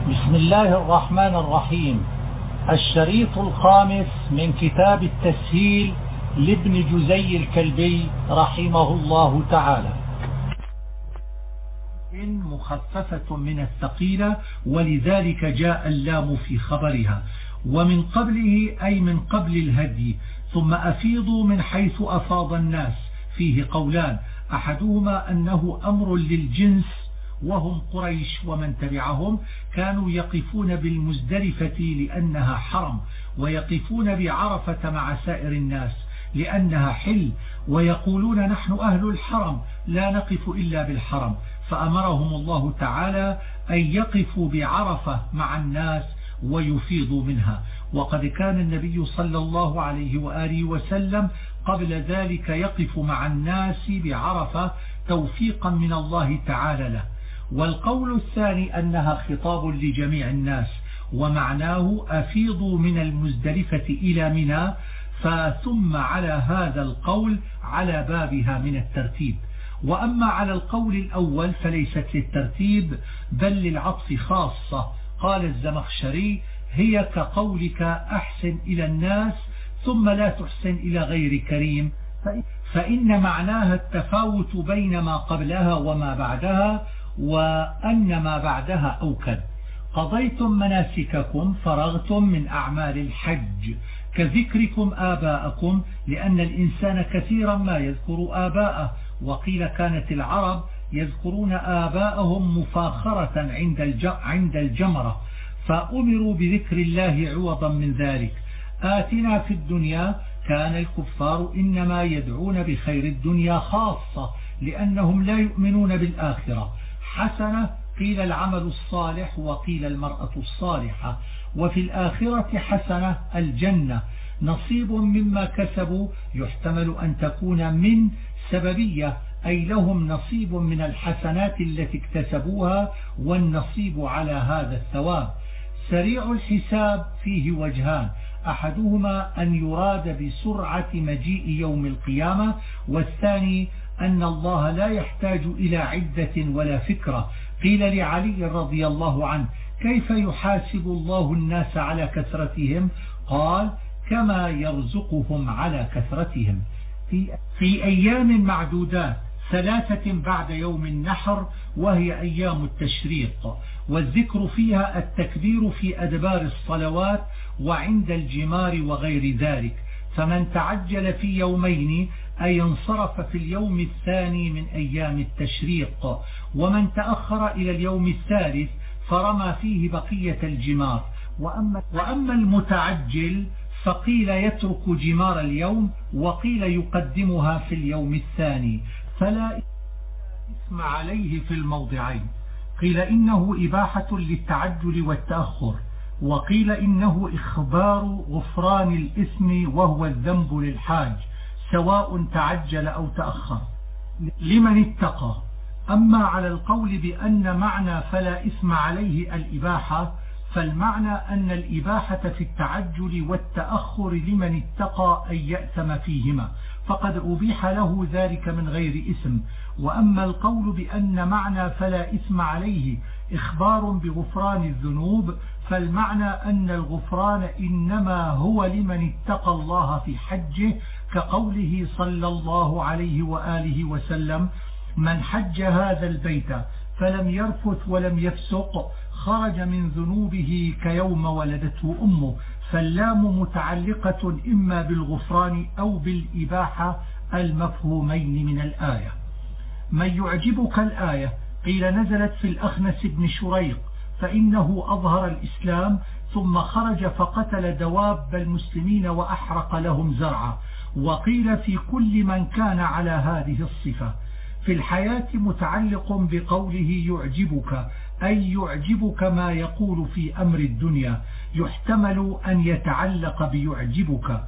بسم الله الرحمن الرحيم. الشريط الخامس من كتاب التسهيل لابن جزي الكلبي رحمه الله تعالى. إن مخففة من الثقيلة، ولذلك جاء اللام في خبرها. ومن قبله أي من قبل الهدي. ثم أفيضوا من حيث أفاض الناس، فيه قولان، أحدهما أنه أمر للجنس وهم قريش ومن تبعهم، كانوا يقفون بالمزدلفة لأنها حرم، ويقفون بعرفة مع سائر الناس لأنها حل، ويقولون نحن أهل الحرم لا نقف إلا بالحرم، فأمرهم الله تعالى أن يقفوا بعرفة مع الناس ويفيضوا منها. وقد كان النبي صلى الله عليه وآله وسلم قبل ذلك يقف مع الناس بعرفة توفيقا من الله تعالى له. والقول الثاني أنها خطاب لجميع الناس، ومعناه أفيضوا من المزدلفة إلى منى، فثم على هذا القول على بابها من الترتيب. وأما على القول الأول فليست للترتيب بل للعطف خاصة. قال الزمخشري: هي كقولك أحسن إلى الناس ثم لا تحسن إلى غير كريم، فإن معناها التفاوت بين ما قبلها وما بعدها، وأن ما بعدها أوكد. قضيتم مناسككم، فرغتم من أعمال الحج، كذكركم آباءكم، لأن الإنسان كثيرا ما يذكر آباءه. وقيل كانت العرب يذكرون آباءهم مفاخرة عند الجمرة، فأمروا بذكر الله عوضا من ذلك. آتنا في الدنيا، كان الكفار إنما يدعون بخير الدنيا خاصة لأنهم لا يؤمنون بالآخرة. حسنة، قيل العمل الصالح وقيل المرأة الصالحة. وفي الآخرة حسنة الجنة، نصيب مما كسبوا، يحتمل أن تكون من سببية، أي لهم نصيب من الحسنات التي اكتسبوها، والنصيب على هذا الثواب. سريع الحساب فيه وجهان، أحدهما أن يراد بسرعة مجيء يوم القيامة، والثاني أن الله لا يحتاج إلى عدة ولا فكرة. قيل لعلي رضي الله عنه: كيف يحاسب الله الناس على كثرتهم؟ قال: كما يرزقهم على كثرتهم. في أيام معدودات، 3 بعد يوم النحر، وهي أيام التشريق، والذكر فيها التكبير في أدبار الصلوات وعند الجمار وغير ذلك. فمن تعجل في يومين أي انصرف في اليوم الثاني من أيام التشريق، ومن تأخر إلى اليوم الثالث فرمى فيه بقية الجمار. وأما المتعجل فقيل يترك جمار اليوم، وقيل يقدمها في اليوم الثاني، فلا إثم عليه في الموضعين. قيل إنه إباحة للتعجل والتأخر، وقيل إنه إخبار غفران الإثم وهو الذنب للحاج، سواء تعجل أو تأخر، لمن اتقى. أما على القول بأن معنى فلا إثم عليه الإباحة، فالمعنى أن الإباحة في التعجل والتأخر لمن اتقى أن يأثم فيهما، فقد أبيح له ذلك من غير إثم. وأما القول بأن معنى فلا إثم عليه إخبار بغفران الذنوب، فالمعنى أن الغفران إنما هو لمن اتقى الله في حجه، كقوله صلى الله عليه وآله وسلم: من حج هذا البيت فلم يرفث ولم يفسق خرج من ذنوبه كيوم ولدته أمه. فاللام متعلقة إما بالغفران أو بالإباحة المفهومين من الآية. من يعجبك الآية، قيل نزلت في الأخنس بن شريق، فإنه أظهر الإسلام ثم خرج فقتل دواب المسلمين وأحرق لهم زرعا. وقيل في كل من كان على هذه الصفة. في الحياة متعلق بقوله يعجبك، أي يعجبك ما يقول في أمر الدنيا، يحتمل أن يتعلق بيعجبك.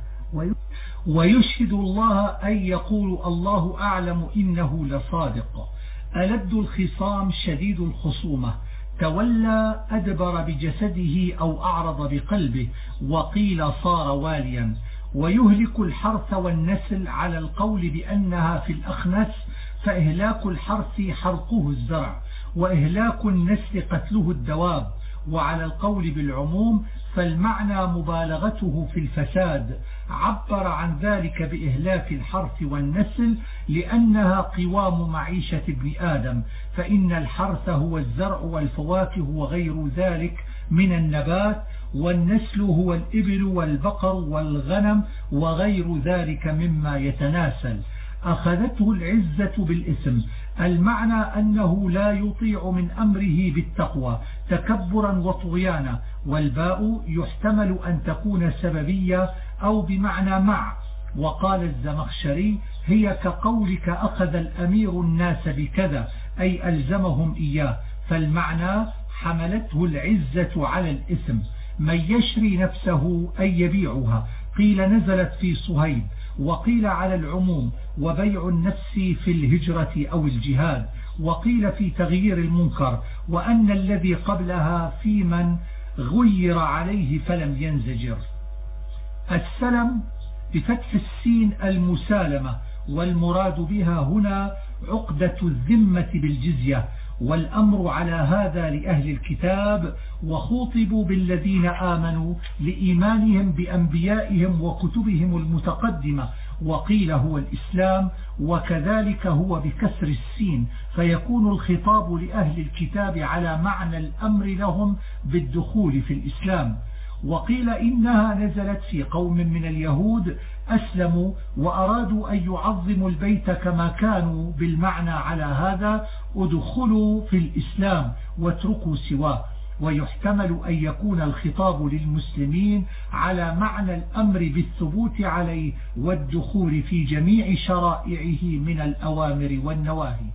ويشهد الله أن يقول الله أعلم إنه لصادق. ألد الخصام شديد الخصومة، تولى أدبر بجسده أو أعرض بقلبه، وقيل صار واليا. ويهلك الحرث والنسل على القول بأنها في الأخنس، فإهلاك الحرث حرقه الزرع، وإهلاك النسل قتله الدواب، وعلى القول بالعموم فالمعنى مبالغته في الفساد. عبر عن ذلك بإهلاك الحرث والنسل لأنها قوام معيشة ابن آدم، فإن الحرث هو الزرع والفواكه وغير ذلك من النبات، والنسل هو الإبل والبقر والغنم وغير ذلك مما يتناسل. أخذته العزة بالإثم، المعنى أنه لا يطيع من أمره بالتقوى تكبرا وطغيانا، والباء يحتمل أن تكون سببية أو بمعنى مع. وقال الزمخشري: هي كقولك أخذ الأمير الناس بكذا، أي ألزمهم إياه، فالمعنى حملته العزة على الإثم. من يشري نفسه أي يبيعها، قيل نزلت في صهيب، وقيل على العموم وبيع النفس في الهجرة أو الجهاد، وقيل في تغيير المنكر، وأن الذي قبلها في من غير عليه فلم ينزجر. السلم بفتح السين المسالمة، والمراد بها هنا عقدة الذمة بالجزية، والأمر على هذا لأهل الكتاب، وخوطبوا بالذين آمنوا لإيمانهم بأنبيائهم وكتبهم المتقدمة، وقيل هو الإسلام، وكذلك هو بكسر السين، فيكون الخطاب لأهل الكتاب على معنى الأمر لهم بالدخول في الإسلام. وقيل إنها نزلت في قوم من اليهود أسلموا وأرادوا أن يعظموا البيت كما كانوا، بالمعنى على هذا ادخلوا في الإسلام واتركوا سواه. ويحتمل أن يكون الخطاب للمسلمين على معنى الأمر بالثبوت عليه والدخول في جميع شرائعه من الأوامر والنواهي.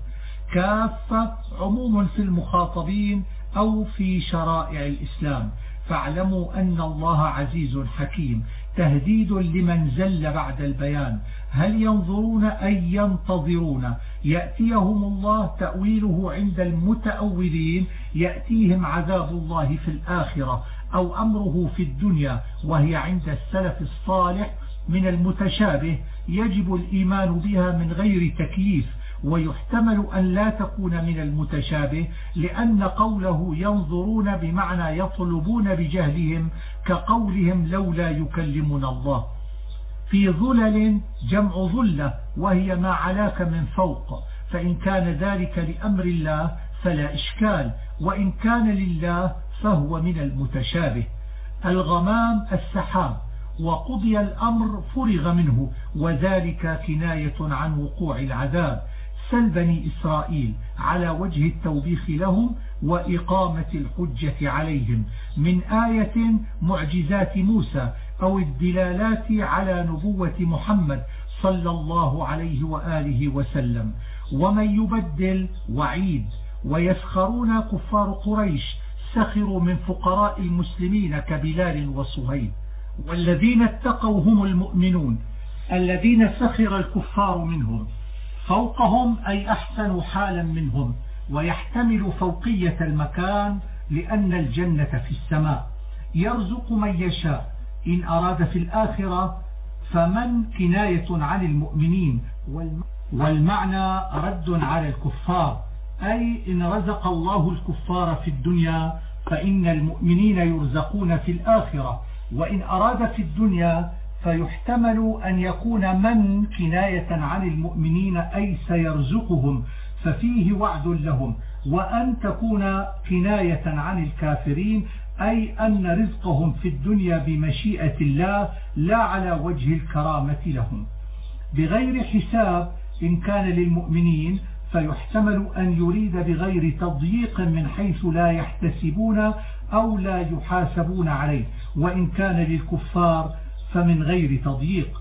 كافة عموم في المخاطبين أو في شرائع الإسلام. فاعلموا أن الله عزيز حكيم، تهديد لمن زل بعد البيان. هل ينظرون أي ينتظرون يأتيهم الله؟ تأويله عند المتأولين يأتيهم عذاب الله في الآخرة أو أمره في الدنيا، وهي عند السلف الصالح من المتشابه يجب الإيمان بها من غير تكييف. ويحتمل أن لا تكون من المتشابه، لأن قوله ينظرون بمعنى يطلبون بجهلهم، كقولهم لولا يكلمنا الله. في ظلل جمع ظلة، وهي ما علاك من فوق، فإن كان ذلك لأمر الله فلا إشكال، وإن كان لله فهو من المتشابه. الغمام السحاب، وقضي الأمر فرغ منه، وذلك كناية عن وقوع العذاب. سل بني إسرائيل على وجه التوبيخ لهم وإقامة الحجة عليهم، من آية معجزات موسى أو الدلالات على نبوة محمد صلى الله عليه وآله وسلم. ومن يبدل وعيد. ويسخرون كفار قريش سخروا من فقراء المسلمين كبلال وصهيب. والذين اتقوا هم المؤمنون الذين سخر الكفار منهم، فوقهم أي أحسن حالا منهم، ويحتمل فوقية المكان لأن الجنة في السماء. يرزق من يشاء، إن أراد في الآخرة فمن كناية عن المؤمنين، والمعنى رد على الكفار، أي إن رزق الله الكفار في الدنيا فإن المؤمنين يرزقون في الآخرة. وإن أراد في الدنيا فيحتمل أن يكون من كناية عن المؤمنين أي سيرزقهم، ففيه وعد لهم، وأن تكون كناية عن الكافرين أي أن رزقهم في الدنيا بمشيئة الله لا على وجه الكرامة لهم. بغير حساب إن كان للمؤمنين فيحتمل أن يريد بغير تضييق من حيث لا يحتسبون أو لا يحاسبون عليه، وإن كان للكفار فمن غير تضييق.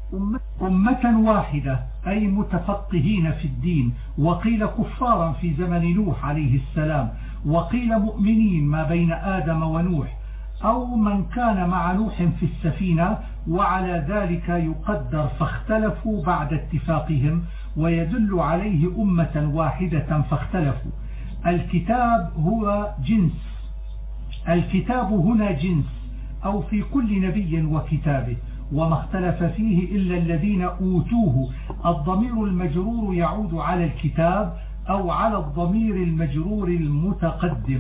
أمة واحدة أي متفقهين في الدين، وقيل كفارا في زمن نوح عليه السلام، وقيل مؤمنين ما بين آدم ونوح، أو من كان مع نوح في السفينة، وعلى ذلك يقدر فاختلفوا بعد اتفاقهم، ويدل عليه أمة واحدة فاختلفوا. الكتاب هو جنس، الكتاب هنا جنس أو في كل نبي وكتابه، وما اختلف فيه إلا الذين أوتوه. الضمير المجرور يعود على الكتاب أو على الضمير المجرور المتقدم،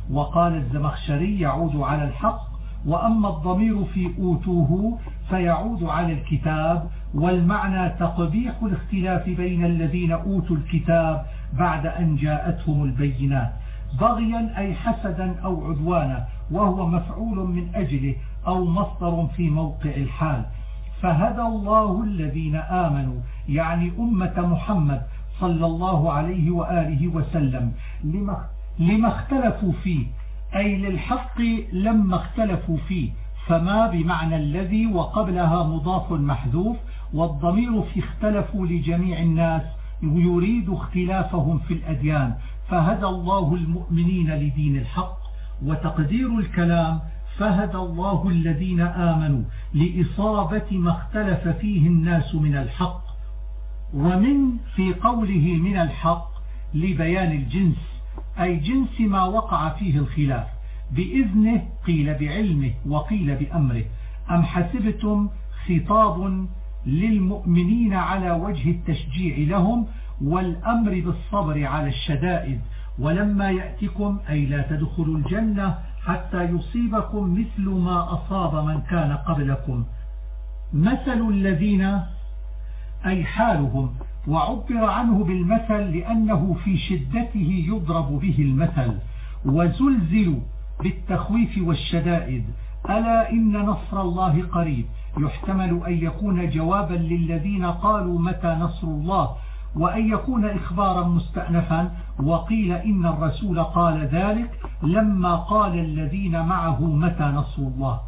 وقال الزمخشري يعود على الحق، وأما الضمير في أوتوه فيعود على الكتاب، والمعنى تقبيح الاختلاف بين الذين أوتوا الكتاب بعد أن جاءتهم البينات، بغيا أي حسدا أو عدوانا، وهو مفعول من أجله أو مصدر في موقع الحال. فهدى الله الذين آمنوا يعني أمة محمد صلى الله عليه وآله وسلم لما اختلفوا فيه، أي للحق لما اختلفوا فيه، فما بمعنى الذي وقبلها مضاف محذوف، والضمير في اختلفوا لجميع الناس يريد اختلافهم في الأديان، فهدى الله المؤمنين لدين الحق. وتقدير الكلام فهدى الله الذين آمنوا لإصابة ما اختلف فيه الناس من الحق، ومن في قوله من الحق لبيان الجنس، أي جنس ما وقع فيه الخلاف، بإذنه قيل بعلمه وقيل بأمره. أم حسبتم خطاب للمؤمنين على وجه التشجيع لهم والأمر بالصبر على الشدائد، ولما يأتكم أي لا تدخلوا الجنة حتى يصيبكم مثل ما أصاب من كان قبلكم. مثل الذين أي حالهم، وعبر عنه بالمثل لأنه في شدته يضرب به المثل. وزلزلوا بالتخويف والشدائد، ألا إن نصر الله قريب، يحتمل أن يكون جوابا للذين قالوا متى نصر الله، وأن يكون إخبارا مستأنفا. وقيل إن الرسول قال ذلك لما قال الذين معه متى نصر الله.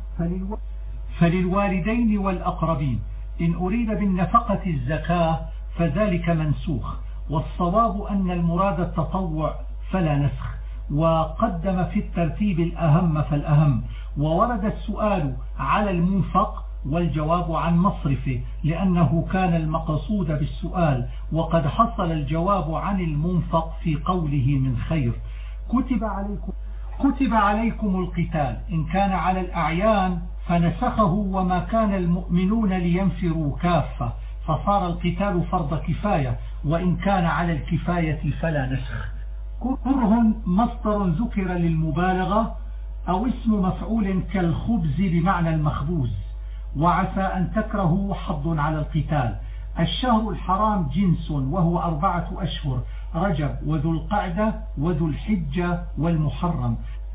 فللوالدين والأقربين إن أريد بالنفقة الزكاة فذلك منسوخ، والصواب أن المراد التطوع فلا نسخ، وقدم في الترتيب الأهم فالأهم. وورد السؤال على المنفق والجواب عن مصرفه لأنه كان المقصود بالسؤال، وقد حصل الجواب عن المنفق في قوله من خير. كتب عليكم القتال إن كان على الأعيان فنسخه وما كان المؤمنون لينفروا كافة، فصار القتال فرض كفاية، وإن كان على الكفاية فلا نسخ. كره مصدر ذكر للمبالغة أو اسم مفعول كالخبز بمعنى المخبوز. وعسى أن تكرهوا حظ على القتال. الشهر الحرام جنس وهو 4 أشهر، رجب وذو القعدة وذو الحجة والمحرم.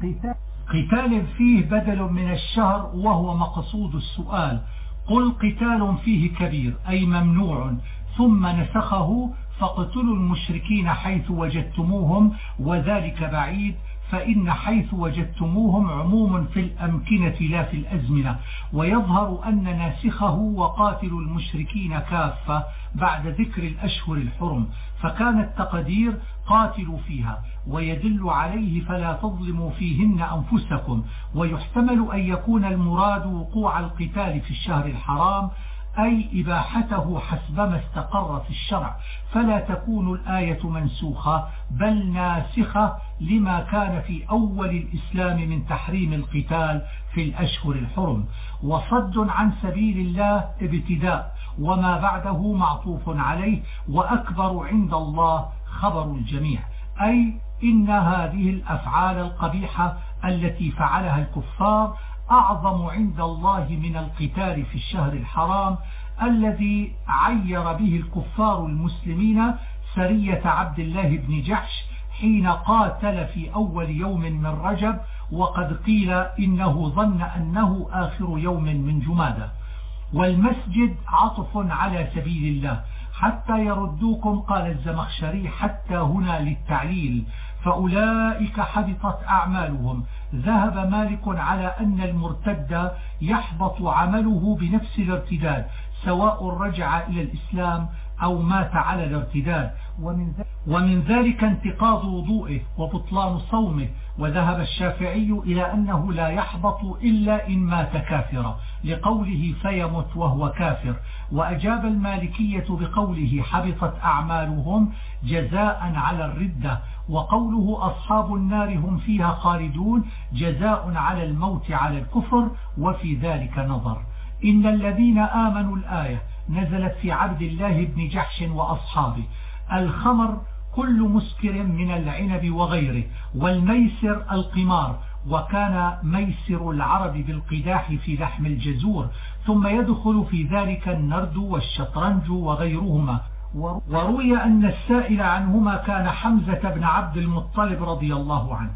قتال فيه بدل من الشهر وهو مقصود السؤال. قل قتال فيه كبير أي ممنوع، ثم نسخه فاقتلوا المشركين حيث وجدتموهم، وذلك بعيد، فإن حيث وجدتموهم عموم في الأمكنة لا في الأزمنة. ويظهر أن ناسخه وقاتلوا المشركين كافة بعد ذكر الأشهر الحرم، فكان التقدير قاتلوا فيها، ويدل عليه فلا تظلموا فيهن أنفسكم. ويحتمل أن يكون المراد وقوع القتال في الشهر الحرام، أي إباحته حسبما استقر في الشرع، فلا تكون الآية منسوخة بل ناسخة لما كان في أول الإسلام من تحريم القتال في الأشهر الحرم. وصد عن سبيل الله ابتداء، وما بعده معطوف عليه، وأكبر عند الله خبر الجميع، أي إن هذه الأفعال القبيحة التي فعلها الكفار أعظم عند الله من القتال في الشهر الحرام الذي عير به الكفار المسلمين سرية عبد الله بن جحش حين قاتل في أول يوم من رجب، وقد قيل إنه ظن أنه آخر يوم من جمادى. والمسجد عطف على سبيل الله. حتى يردوكم قال الزمخشري حتى هنا للتعليل، فأولئك حبطت أعمالهم. ذهب مالك على أن المرتد يحبط عمله بنفس الارتداد، سواء رجع إلى الإسلام أو مات على الارتداد، ومن ذلك انتقاض وضوئه وبطلان صومه. وذهب الشافعي إلى أنه لا يحبط إلا إن مات كافرا، لقوله فيمت وهو كافر. وأجاب المالكية بقوله حبطت أعمالهم جزاء على الردة، وقوله أصحاب النار هم فيها خالدون جزاء على الموت على الكفر، وفي ذلك نظر. إن الذين آمنوا الآية نزلت في عبد الله بن جحش وأصحابه. الخمر كل مسكر من العنب وغيره، والميسر القمار، وكان ميسر العرب بالقداح في لحم الجزور، ثم يدخل في ذلك النرد والشطرنج وغيرهما. وروي أن السائل عنهما كان حمزة بن عبد المطلب رضي الله عنه.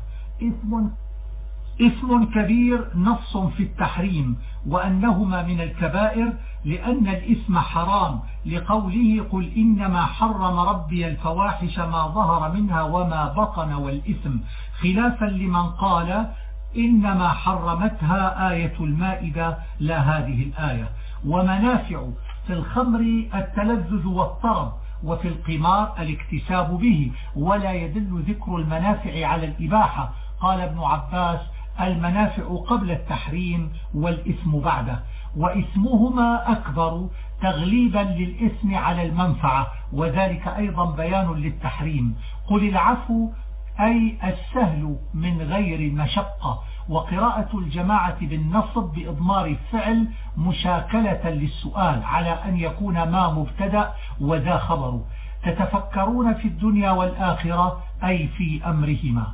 اسم كبير نص في التحريم وأنهما من الكبائر، لأن الاسم حرام لقوله قل إنما حرم ربي الفواحش ما ظهر منها وما بطن والإثم، خلافا لمن قال إنما حرمتها آية المائدة لا هذه الآية. ومنافع: في الخمر التلذذ والطرب، وفي القمار الاكتساب به، ولا يدل ذكر المنافع على الإباحة. قال ابن عباس: المنافع قبل التحريم والإثم بعده، وإثمهما أكبر تغليبا للإثم على المنفعة، وذلك أيضا بيان للتحريم. قل العفو أي السهل من غير مشقة. وقراءة الجماعة بالنصب بإضمار الفعل مشاكلة للسؤال على أن يكون ما مبتدأ وذا خبر. تتفكرون في الدنيا والآخرة أي في أمرهما.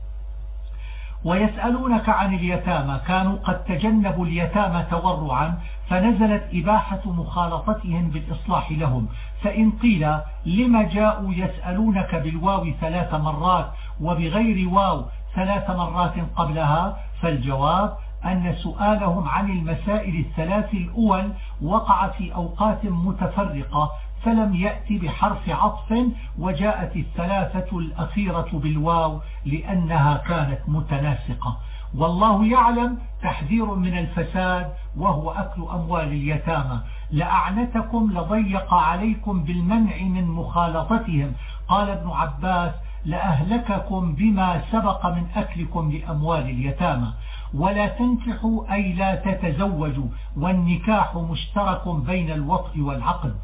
ويسألونك عن اليتامى، كانوا قد تجنبوا اليتامى تورعا، فنزلت إباحة مخالطتهم بالإصلاح لهم. فإن قيل لما جاءوا يسألونك بالواو 3 مرات وبغير واو 3 مرات قبلها، فالجواب أن سؤالهم عن المسائل الثلاث الأول وقع في أوقات متفرقة، فلم يأتي بحرف عطف، وجاءت الثلاثة الأخيرة بالواو لأنها كانت متناسقة. والله يعلم تحذير من الفساد وهو أكل أموال اليتامى. لأعنتكم لضيق عليكم بالمنع من مخالطتهم. قال ابن عباس: لأهلككم بما سبق من أكلكم لأموال اليتامى. ولا تنكحوا أي لا تتزوجوا، والنكاح مشترك بين الوطء والعقد.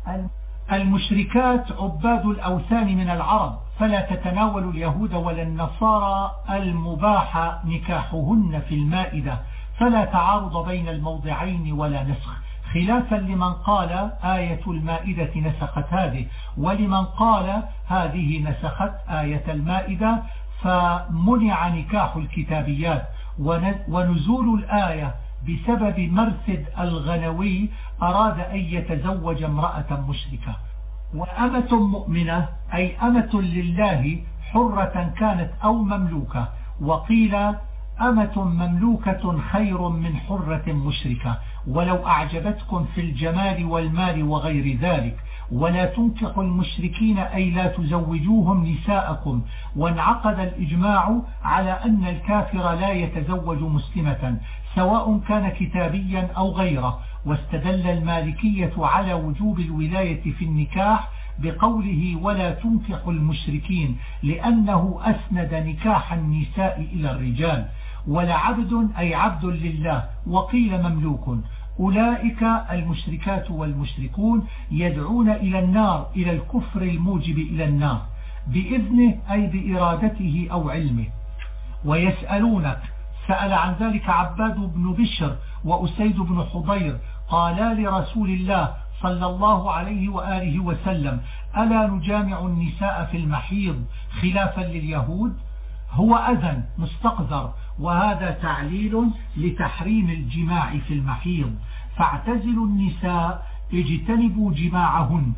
المشركات عباد الأوثان من العرب، فلا تتناول اليهود ولا النصارى المباح نكاحهن في المائدة، فلا تعارض بين الموضعين ولا نسخ، خلافا لمن قال آية المائدة نسخت هذه، ولمن قال هذه نسخت آية المائدة، فمنع نكاح الكتابيات. ونزول الآية بسبب مرثد الغنوي أراد أن يتزوج امرأة مشركة. وأمة مؤمنة أي أمة لله حرة كانت أو مملوكة. وقيل أمة مملوكة خير من حرة مشركة ولو أعجبتكم في الجمال والمال وغير ذلك. ولا تنكحوا المشركين أي لا تزوجوهم نساءكم. وانعقد الإجماع على أن الكافر لا يتزوج مسلمة سواء كان كتابيا أو غيره. واستدل المالكية على وجوب الولاية في النكاح بقوله ولا تنكحوا المشركين، لأنه أسند نكاح النساء إلى الرجال. ولعبد أي عبد لله. وقيل مملوك. أولئك المشركات والمشركون يدعون إلى النار، إلى الكفر الموجب إلى النار، بإذنه أي بإرادته أو علمه. ويسألونك، سأل عن ذلك عباد بن بشر وأسيد بن حضير، قالا لرسول الله صلى الله عليه وآله وسلم: ألا نجامع النساء في المحيض خلافا لليهود؟ هو أذن مستقذر، وهذا تعليل لتحريم الجماع في المحيض. فاعتزلوا النساء، اجتنبوا جماعهن.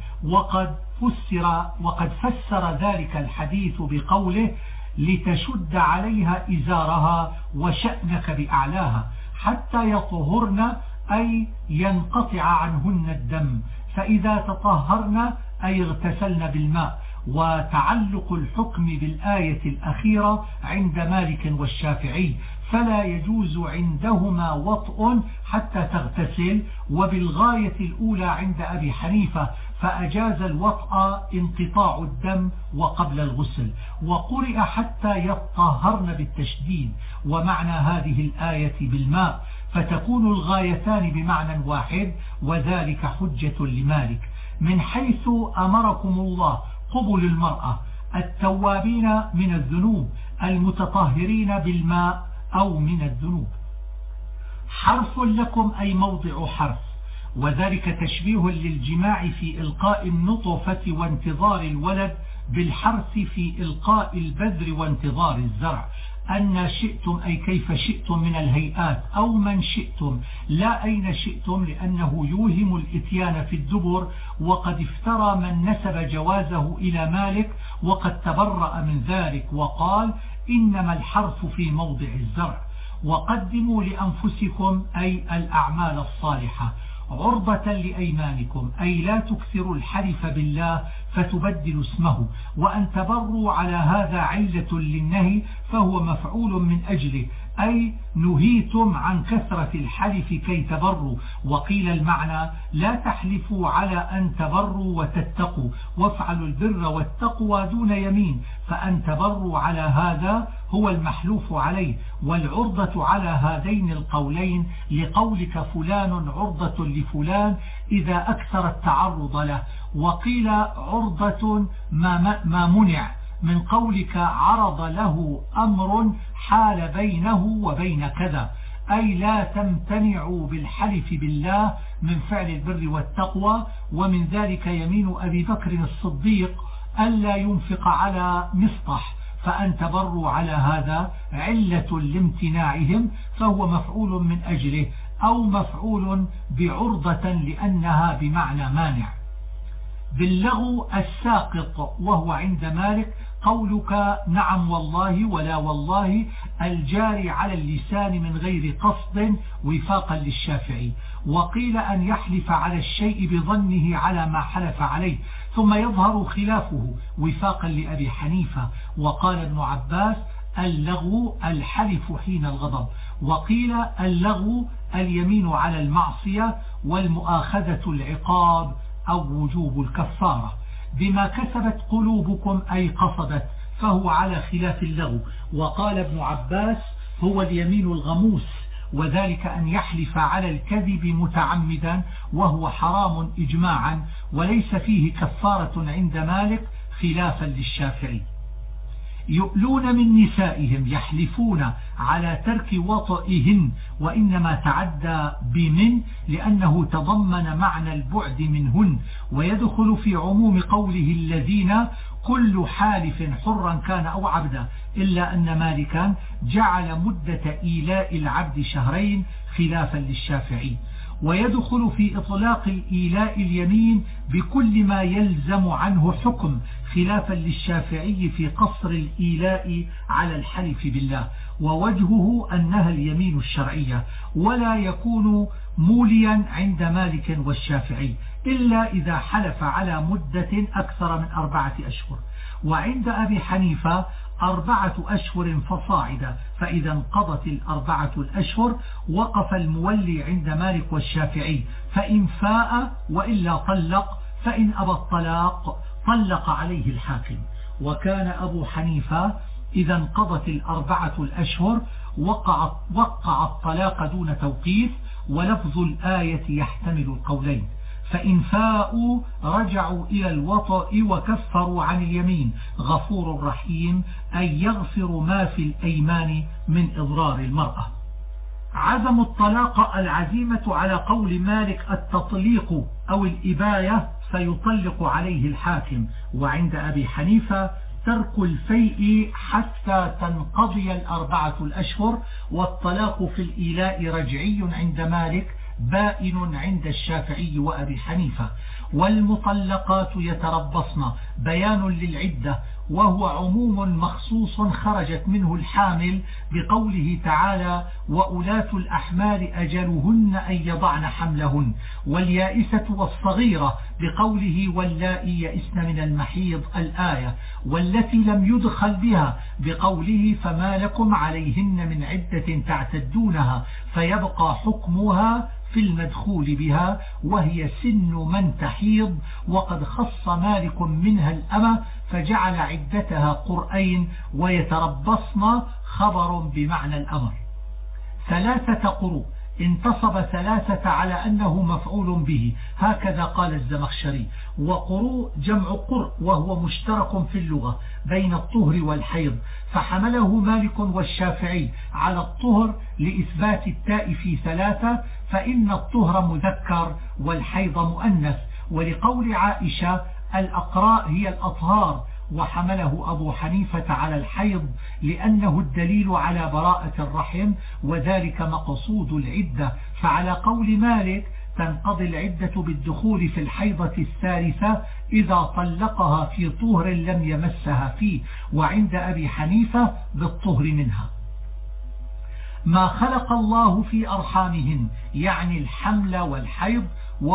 وقد فسر ذلك الحديث بقوله لتشد عليها إزارها وشأنك بأعلاها حتى يطهرن أي ينقطع عنهن الدم، فإذا تطهرن أي اغتسلن بالماء. وتعلق الحكم بالآية الأخيرة عند مالك والشافعي، فلا يجوز عندهما وطء حتى تغتسل، وبالغاية الأولى عند أبي حنيفة، فأجاز الوطء انقطاع الدم وقبل الغسل. وقرئ حتى يطهرن بالتشديد، ومعنى هذه الآية بالماء، فتكون الغايتان بمعنى واحد، وذلك حجة لمالك. من حيث أمركم الله قبل المرأة، التوابين من الذنوب، المتطهرين بالماء أو من الذنوب. حرف لكم أي موضع حرف، وذلك تشبيه للجماع في إلقاء النطفة وانتظار الولد بالحرث في إلقاء البذر وانتظار الزرع، أن شئتم أي كيف شئتم من الهيئات أو من شئتم لا أين شئتم، لأنه يوهم الإتيان في الدبر، وقد افترى من نسب جوازه إلى مالك وقد تبرأ من ذلك وقال إنما الحرث في موضع الزرع. وقدموا لأنفسكم أي الأعمال الصالحة عرضة لأيمانكم، أي لا تكثروا الحلف بالله فتبدلوا اسمه. وأن تبروا على هذا علة للنهي فهو مفعول من أجله، أي نهيتم عن كثرة الحلف كي تبروا. وقيل المعنى لا تحلفوا على أن تبروا وتتقوا، وافعلوا البر والتقوى دون يمين، فأن تبروا على هذا هو المحلوف عليه. والعرضة على هذين القولين لقولك فلان عرضة لفلان إذا أكثر التعرض له. وقيل عرضة ما منع من قولك عرض له أمر حال بينه وبين كذا، أي لا تمتنعوا بالحلف بالله من فعل البر والتقوى. ومن ذلك يمين أبي بكر الصديق ألا ينفق على مصطح، فأن تبروا على هذا علة لامتناعهم فهو مفعول من أجله، أو مفعول بعرضة لأنها بمعنى مانع. باللغو الساقط وهو عند مالك قولك نعم والله ولا والله الجاري على اللسان من غير قصد وفاقا للشافعي. وقيل أن يحلف على الشيء بظنه على ما حلف عليه ثم يظهر خلافه وفاقا لأبي حنيفة. وقال ابن عباس اللغو الحلف حين الغضب. وقيل اللغو اليمين على المعصية والمؤاخذة العقاب أو وجوب الكفارة. بما كسبت قلوبكم أي قصدت، فهو على خلاف اللغو. وقال ابن عباس هو اليمين الغموس، وذلك أن يحلف على الكذب متعمدا، وهو حرام إجماعا وليس فيه كفارة عند مالك خلافا للشافعي. يؤلون من نسائهم يحلفون على ترك وطئهن، وإنما تعدى بمن لأنه تضمن معنى البعد منهن، ويدخل في عموم قوله الذين كل حالف حرا كان أو عبدا، إلا أن مالكا جعل مدة إيلاء العبد شهرين خلافا للشافعي. ويدخل في إطلاق الإيلاء اليمين بكل ما يلزم عنه حكم خلافا للشافعي في قصر الإيلاء على الحلف بالله. ووجهه أنها اليمين الشرعية، ولا يكون موليا عند مالك والشافعي إلا إذا حلف على مدة أكثر من 4 أشهر. وعند أبي حنيفة 4 أشهر فصاعدا، فإذا انقضت 4 الأشهر وقف المولي عند مالك والشافعي، فإن فاء وإلا طلق، فإن أبى الطلاق طلق عليه الحاكم. وكان أبو حنيفة إذا انقضت 4 الأشهر وقع الطلاق دون توقيف، ولفظ الآية يحتمل القولين. فإن فاءوا رجعوا إلى الوطأ وكفروا عن اليمين. غفور رحيم أي يغفر ما في الأيمان من إضرار المرأة. عزم الطلاق العزيمة على قول مالك التطليق أو الإباية فيطلق عليه الحاكم. وعند أبي حنيفة ترك الفيء حتى تنقضي 4 الأشهر، والطلاق في الإيلاء رجعي عند مالك بائن عند الشافعي وأبي حنيفة. والمطلقات يتربصن بيان للعدة، وهو عموم مخصوص خرجت منه الحامل بقوله تعالى وأولاة الأحمال أجلهن أن يضعن حملهن، واليائسة والصغيرة بقوله واللائي يئسن من المحيض الآية، والتي لم يدخل بها بقوله فما لكم عليهن من عدة تعتدونها، فيبقى حكمها في المدخول بها وهي سن من تحيض. وقد خص مالك منها الأمة فجعل عدتها قرئين، ويتربصن خبر بمعنى الأمر. 3 قروء انتصب 3 على أنه مفعول به، هكذا قال الزمخشري. وقروء جمع قرء وهو مشترك في اللغة بين الطهر والحيض، فحمله مالك والشافعي على الطهر لإثبات التاء في 3، فإن الطهر مذكر والحيض مؤنث. ولقول عائشة الأقراء هي الأطهار، وحمله أبو حنيفة على الحيض لأنه الدليل على براءة الرحم وذلك مقصود العدة. فعلى قول مالك تنقضي العدة بالدخول في الحيضة الثالثة إذا طلقها في طهر لم يمسها فيه، وعند أبي حنيفة بالطهر منها. ما خلق الله في أرحامهن يعني الحمل والحيض،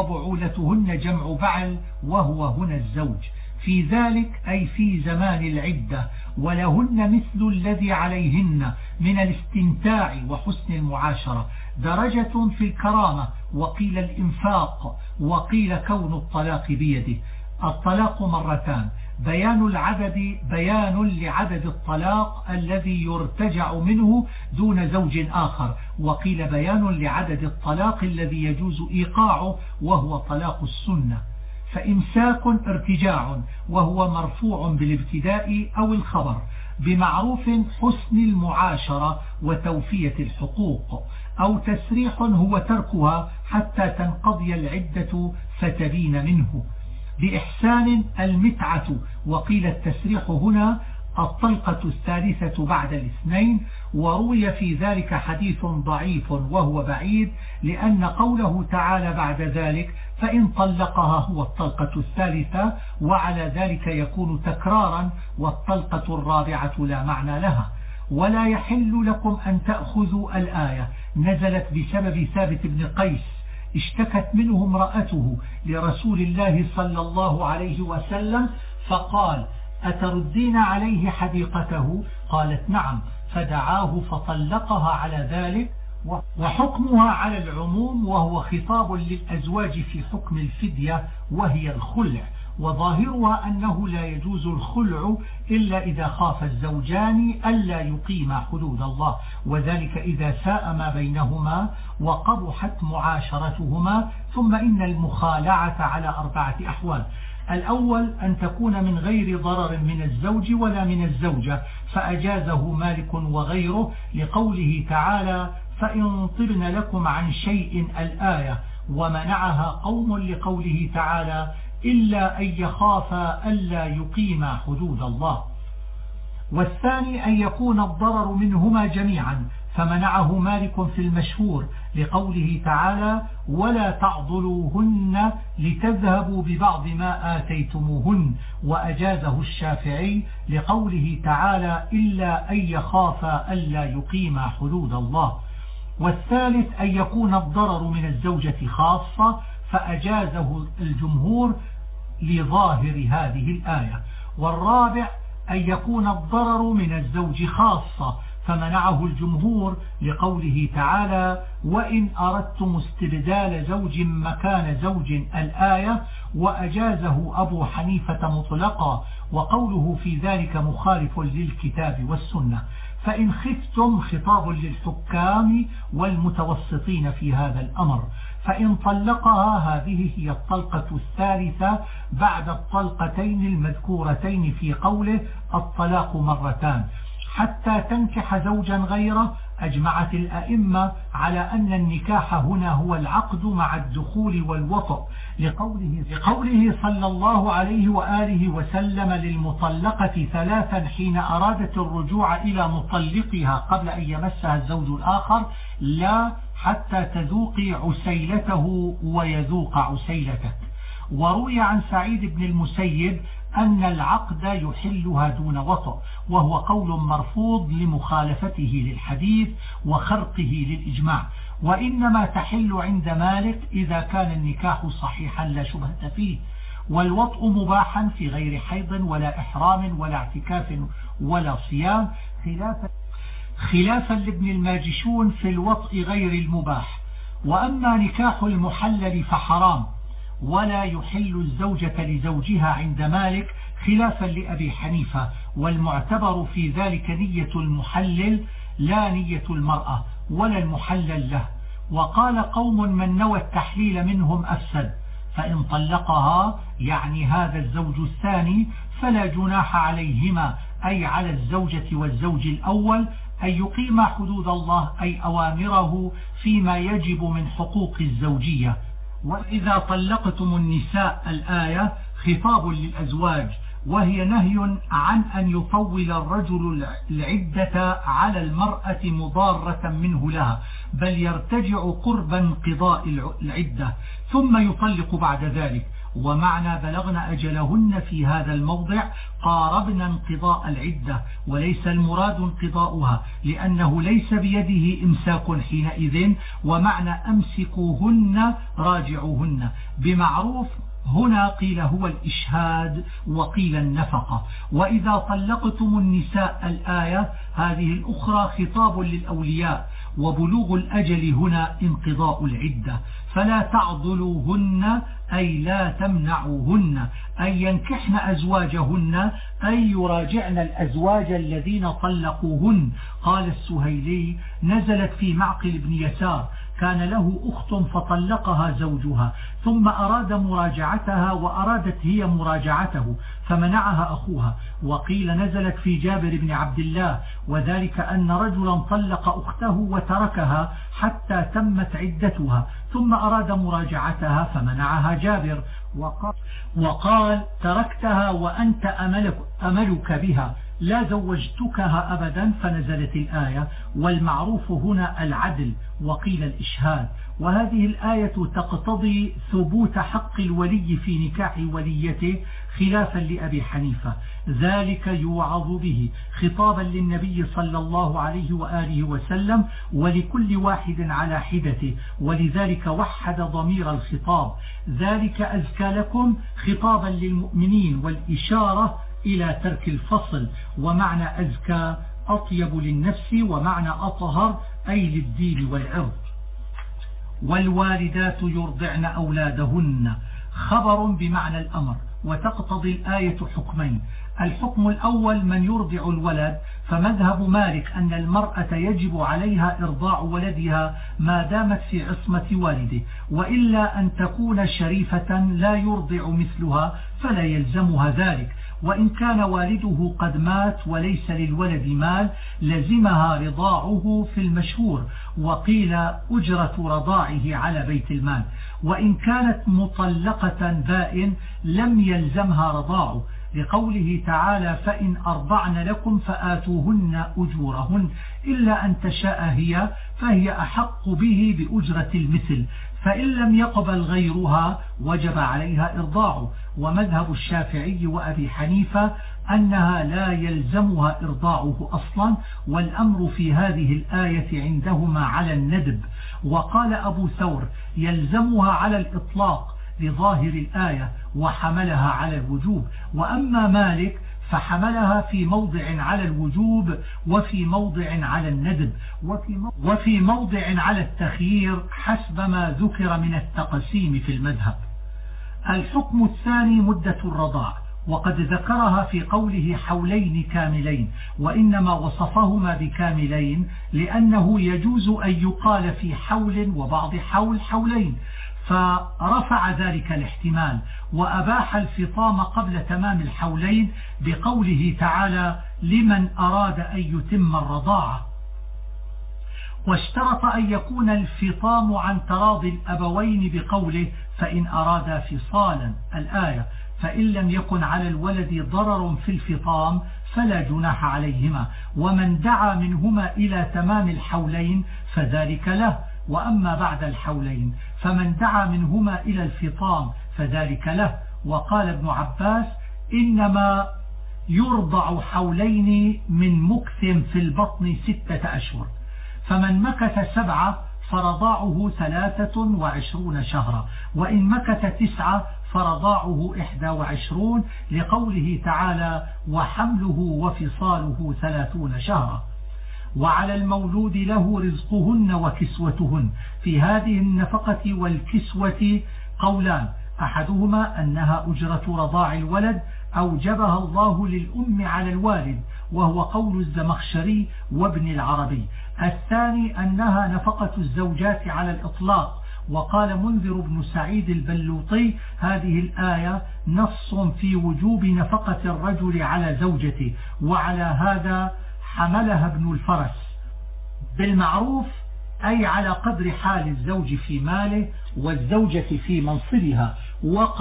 وبعولتهن جمع بعل وهو هنا الزوج، في ذلك أي في زمان العدة، ولهن مثل الذي عليهن من الاستمتاع وحسن المعاشرة، درجة في الكرامة، وقيل الإنفاق، وقيل كون الطلاق بيده. الطلاق مرتان، بيان العدد بيان لعدد الطلاق الذي يرتجع منه دون زوج آخر، وقيل بيان لعدد الطلاق الذي يجوز إيقاعه وهو طلاق السنة. فإمساك ارتجاع وهو مرفوع بالابتداء أو الخبر، بمعروف حسن المعاشرة وتوفية الحقوق، أو تسريح هو تركها حتى تنقضي العدة فتبين منه، بإحسان المتعة، وقيل التسريح هنا الطلقة الثالثة بعد الاثنين. وروي في ذلك حديث ضعيف وهو بعيد، لأن قوله تعالى بعد ذلك فإن طلقها هو الطلقة الثالثة، وعلى ذلك يكون تكرارا، والطلقة الرابعة لا معنى لها. ولا يحل لكم أن تأخذوا الآية نزلت بسبب ثابت بن قيس، اشتكت منه امرأته لرسول الله صلى الله عليه وسلم فقال أتردين عليه حديقته؟ قالت نعم، فدعاه فطلقها على ذلك، وحكمها على العموم، وهو خطاب للأزواج في حكم الفدية وهي الخلع، وظاهرها أنه لا يجوز الخلع إلا إذا خاف الزوجان ألا يقيما حدود الله، وذلك إذا ساء ما بينهما وقبحت معاشرتهما. ثم إن المخالعة على 4 أحوال: الأول أن تكون من غير ضرر من الزوج ولا من الزوجة، فأجازه مالك وغيره لقوله تعالى فإن طبن لكم عن شيء الآية، ومنعها قوم لقوله تعالى إلا أن يخافا ألا يقيما حدود الله. والثاني أن يكون الضرر منهما جميعا، فمنعه مالك في المشهور لقوله تعالى ولا تعضلوهن لتذهبوا ببعض ما آتيتموهن، وأجازه الشافعي لقوله تعالى إلا أن يخافا ألا يقيما حدود الله. والثالث أن يكون الضرر من الزوجة خاصة، فأجازه الجمهور لظاهر هذه الآية. والرابع أن يكون الضرر من الزوج خاصة، فمنعه الجمهور لقوله تعالى وإن أردتم استبدال زوج مكان زوج الآية، وأجازه أبو حنيفة مطلقا، وقوله في ذلك مخالف للكتاب والسنة. فإن خفتم خطاب للحكام والمتوسطين في هذا الأمر. فإن طلقها هذه هي الطلقة الثالثة بعد الطلقتين المذكورتين في قوله الطلاق مرتان، حتى تنكح زوجا غيره. أجمعت الأئمة على أن النكاح هنا هو العقد مع الدخول والوطء، لقوله صلى الله عليه وآله وسلم للمطلقة 3 حين أرادت الرجوع إلى مطلقها قبل أن يمسها الزوج الآخر: لا حتى تذوقي عسيلته ويذوق عسيلتك. وروي عن سعيد بن المسيب أن العقد يحلها دون وطء، وهو قول مرفوض لمخالفته للحديث وخرقه للإجماع، وإنما تحل عند مالك إذا كان النكاح صحيحا لا شبهة فيه، والوطء مباحا في غير حيض ولا إحرام ولا اعتكاف ولا صيام، خلافا لابن الماجشون في الوطء غير المباح. وأما نكاح المحلل فحرام، ولا يحل الزوجة لزوجها عند مالك خلافا لأبي حنيفة، والمعتبر في ذلك نية المحلل لا نية المرأة ولا المحلل له. وقال قوم من نوى التحليل منهم أفسد، فإن طلقها يعني هذا الزوج الثاني فلا جناح عليهما، أي على الزوجة والزوج الأول، أن يقيم حدود الله أي أوامره فيما يجب من حقوق الزوجية. وإذا طلقتم النساء الآية خطاب للأزواج، وهي نهي عن أن يطول الرجل العدة على المرأة مضارة منه لها، بل يرتجع قرب انقضاء العدة ثم يطلق بعد ذلك. ومعنى بلغن أجلهن في هذا الموضع قاربن انقضاء العدة، وليس المراد انقضاؤها، لأنه ليس بيده إمساك حينئذ. ومعنى أمسكوهن راجعوهن بمعروف هنا قيل هو الإشهاد وقيل النفقة. وإذا طلقتم النساء الآية هذه الأخرى خطاب للأولياء، وبلوغ الأجل هنا انقضاء العدة، فلا تعضلوهن أي لا تمنعوهن أي ينكحن أزواجهن أي يراجعن الأزواج الذين طلقوهن. قال السهيلي نزلت في معقل بن يسار، كان له أخت فطلقها زوجها ثم أراد مراجعتها وأرادت هي مراجعته فمنعها أخوها. وقيل نزلت في جابر بن عبد الله، وذلك أن رجلا طلق أخته وتركها حتى تمت عدتها ثم أراد مراجعتها فمنعها جابر وقال تركتها وأنت أملك بها لا زوجتكها أبدا، فنزلت الآية. والمعروف هنا العدل وقيل الإشهاد. وهذه الآية تقتضي ثبوت حق الولي في نكاح وليته خلافا لأبي حنيفة، ذلك يوعظ به خطابا للنبي صلى الله عليه وآله وسلم ولكل واحد على حدته، ولذلك وحد ضمير الخطاب، ذلك أزكى لكم خطابا للمؤمنين، والإشارة إلى ترك الفصل. ومعنى أزكى أطيب للنفس، ومعنى أطهر أي للدين والعرض. والوالدات يرضعن أولادهن خبر بمعنى الأمر، وتقتضي الآية حكمين. الحكم الأول من يرضع الولد، فمذهب مالك أن المرأة يجب عليها إرضاع ولدها ما دامت في عصمة والده، وإلا أن تكون شريفة لا يرضع مثلها فلا يلزمها ذلك. وإن كان والده قد مات وليس للولد مال لزمها رضاعه في المشهور، وقيل أجرة رضاعه على بيت المال. وإن كانت مطلقة بائن لم يلزمها رضاعه، لقوله تعالى فإن أرضعن لكم فآتوهن أجورهن، إلا أن تشاء هي فهي أحق به بأجرة المثل، فإن لم يقبل غيرها وجب عليها إرضاعه. ومذهب الشافعي وأبي حنيفة أنها لا يلزمها إرضاعه أصلا، والأمر في هذه الآية عندهما على الندب. وقال أبو ثور يلزمها على الإطلاق لظاهر الآية وحملها على الوجوب. وأما مالك فحملها في موضع على الوجوب وفي موضع على الندب وفي موضع على التخيير حسب ما ذكر من التقسيم في المذهب. الحكم الثاني مدة الرضاع، وقد ذكرها في قوله حولين كاملين، وإنما وصفهما بكاملين لأنه يجوز أن يقال في حول وبعض حول حولين، فرفع ذلك الاحتمال وأباح الفطام قبل تمام الحولين بقوله تعالى لمن أراد أن يتم الرضاعة. واشترط أن يكون الفطام عن تراضي الأبوين بقوله فإن أرادا فصالا الآية، فإن لم يكن على الولد ضرر في الفطام فلا جناح عليهما، ومن دعا منهما إلى تمام الحولين فذلك له. وأما بعد الحولين فمن دعا منهما إلى الفطام فذلك له. وقال ابن عباس إنما يرضع حولين من مكث في البطن 6 أشهر، فمن مكث 7 فرضاعه 23 شهرا، وإن مكث 9 فرضاعه 21، لقوله تعالى وحمله وفصاله 30 شهرا. وعلى المولود له رزقهن وكسوتهن. في هذه النفقة والكسوة قولان، أحدهما أنها أجرة رضاع الولد أوجبها الله للأم على الوالد، وهو قول الزمخشري وابن العربي. الثاني أنها نفقة الزوجات على الإطلاق، وقال منذر بن سعيد البلوطي هذه الآية نص في وجوب نفقة الرجل على زوجته، وعلى هذا حملها ابن الفرس بالمعروف، أي على قدر حال الزوج في ماله والزوجة في منصبها. وقد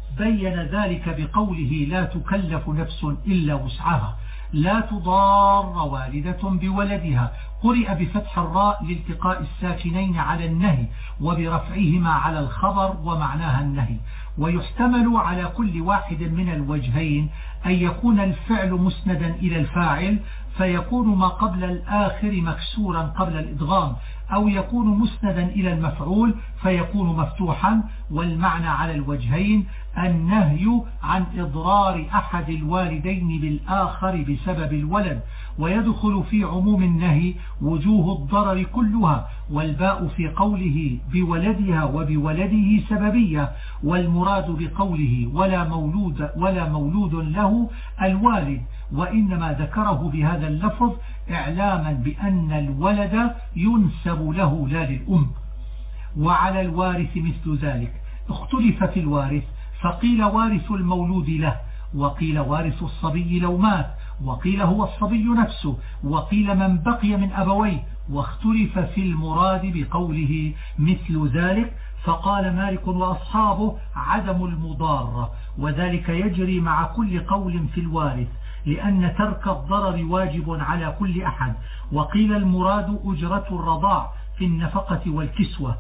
بين ذلك بقوله لا تكلف نفس إلا وسعها، لا تضار والدة بولدها، قرئ بفتح الراء لالتقاء الساكنين على النهي وبرفعهما على الخبر ومعناها النهي. ويحتمل على كل واحد من الوجهين أن يكون الفعل مسندا إلى الفاعل فيكون ما قبل الآخر مكسورا قبل الإدغام، أو يكون مسندا إلى المفعول فيكون مفتوحا. والمعنى على الوجهين النهي عن إضرار أحد الوالدين بالآخر بسبب الولد، ويدخل في عموم النهي وجوه الضرر كلها، والباء في قوله بولدها وبولده سببية، والمراد بقوله ولا مولود له الوالد، وإنما ذكره بهذا اللفظ إعلاما بأن الولد ينسب له لا للأم. وعلى الوارث مثل ذلك، اختلف في الوارث، فقيل وارث المولود له، وقيل وارث الصبي لو مات، وقيل هو الصبي نفسه، وقيل من بقي من أبويه، واختلف في المراد بقوله مثل ذلك، فقال مالك وأصحابه عدم المضارة، وذلك يجري مع كل قول في الوارث لأن ترك الضرر واجب على كل أحد. وقيل المراد أجرة الرضاع في النفقة والكسوة.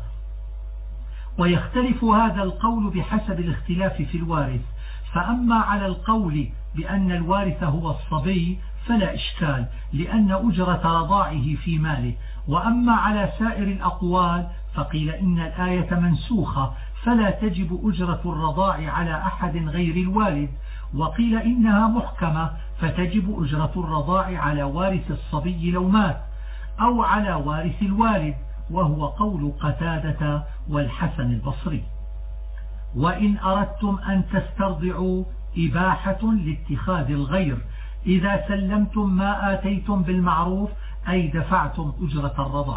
ويختلف هذا القول بحسب الاختلاف في الوارث، فأما على القول بأن الوارث هو الصبي فلا إشكال لأن أجرة رضاعه في ماله، وأما على سائر الأقوال فقيل إن الآية منسوخة فلا تجب أجرة الرضاع على أحد غير الوالد، وقيل إنها محكمة فتجب أجرة الرضاع على وارث الصبي لو مات أو على وارث الوالد، وهو قول قتادة والحسن البصري. وإن أردتم أن تسترضعوا إباحة لاتخاذ الغير إذا سلمتم ما آتيتم بالمعروف أي دفعتم أجرة الرضاع.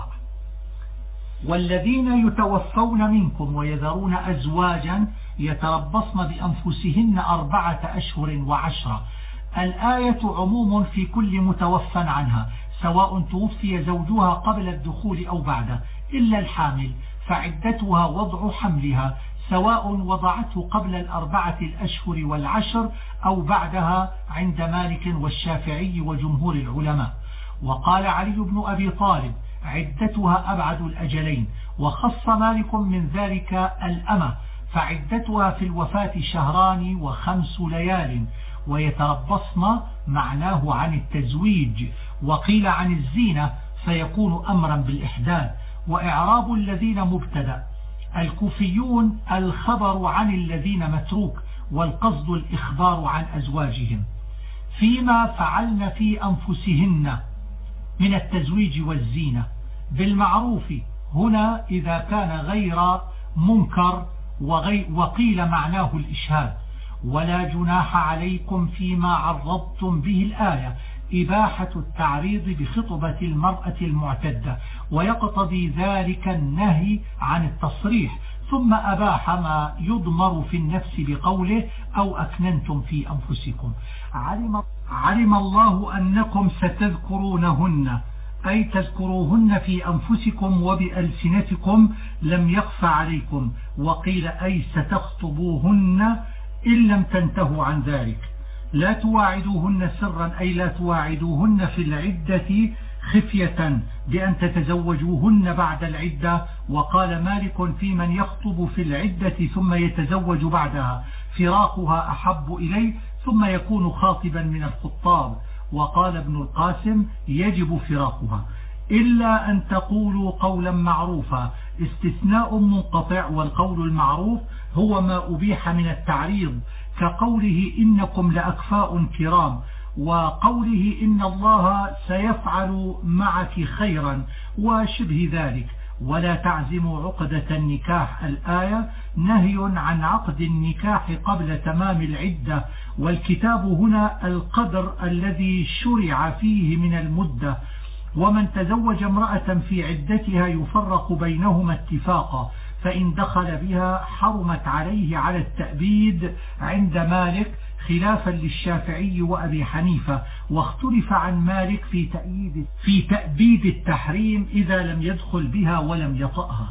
والذين يتوفون منكم ويذرون أزواجا يتربصن بأنفسهن 4 أشهر و10. الآية عموم في كل متوفى عنها سواء توفي زوجها قبل الدخول أو بعده، إلا الحامل فعدتها وضع حملها سواء وضعته قبل 4 الأشهر و10 أو بعدها عند مالك والشافعي وجمهور العلماء. وقال علي بن أبي طالب عدتها أبعد الأجلين، وخص مالك من ذلك الأمة فعدتها في الوفاة 2 شهران و5 ليال، ويتربصن معناه عن التزويج. وقيل عن الزينة فيكون أمرا بالإحداث. وإعراب الذين مبتدأ، الكوفيون الخبر عن الذين متروك، والقصد الإخبار عن أزواجهم فيما فعلن في أنفسهن من التزويج والزينة بالمعروف هنا إذا كان غير منكر، وقيل معناه الإشهاد. ولا جناح عليكم فيما عرضتم به الآية إباحة التعريض بخطبة المرأة المعتدة، ويقتضي ذلك النهي عن التصريح، ثم أباح ما يضمر في النفس بقوله أو أكننتم في أنفسكم. علم الله أنكم ستذكرونهن أي تذكروهن في أنفسكم وبألسنتكم لم يخف عليكم، وقيل أي ستخطبوهن إن لم تنتهوا عن ذلك. لا تواعدوهن سرا أي لا تواعدوهن في العدة خفية بأن تتزوجوهن بعد العدة. وقال مالك في من يخطب في العدة ثم يتزوج بعدها فراقها أحب إليه ثم يكون خاطبا من الخطاب. وقال ابن القاسم يجب فراقها إلا أن تقولوا قولا معروفا، استثناء منقطع، والقول المعروف هو ما أبيح من التعريض كقوله إنكم لأكفاء كرام، وقوله إن الله سيفعل معك خيرا وشبه ذلك. ولا تعزموا عقدة النكاح الآية نهي عن عقد النكاح قبل تمام العدة، والكتاب هنا القدر الذي شرع فيه من المدة. ومن تزوج امرأة في عدتها يفرق بينهما اتفاقا، فإن دخل بها حرمت عليه على التأبيد عند مالك خلافا للشافعي وأبي حنيفة، واختلف عن مالك في تأبيد التحريم إذا لم يدخل بها ولم يطأها.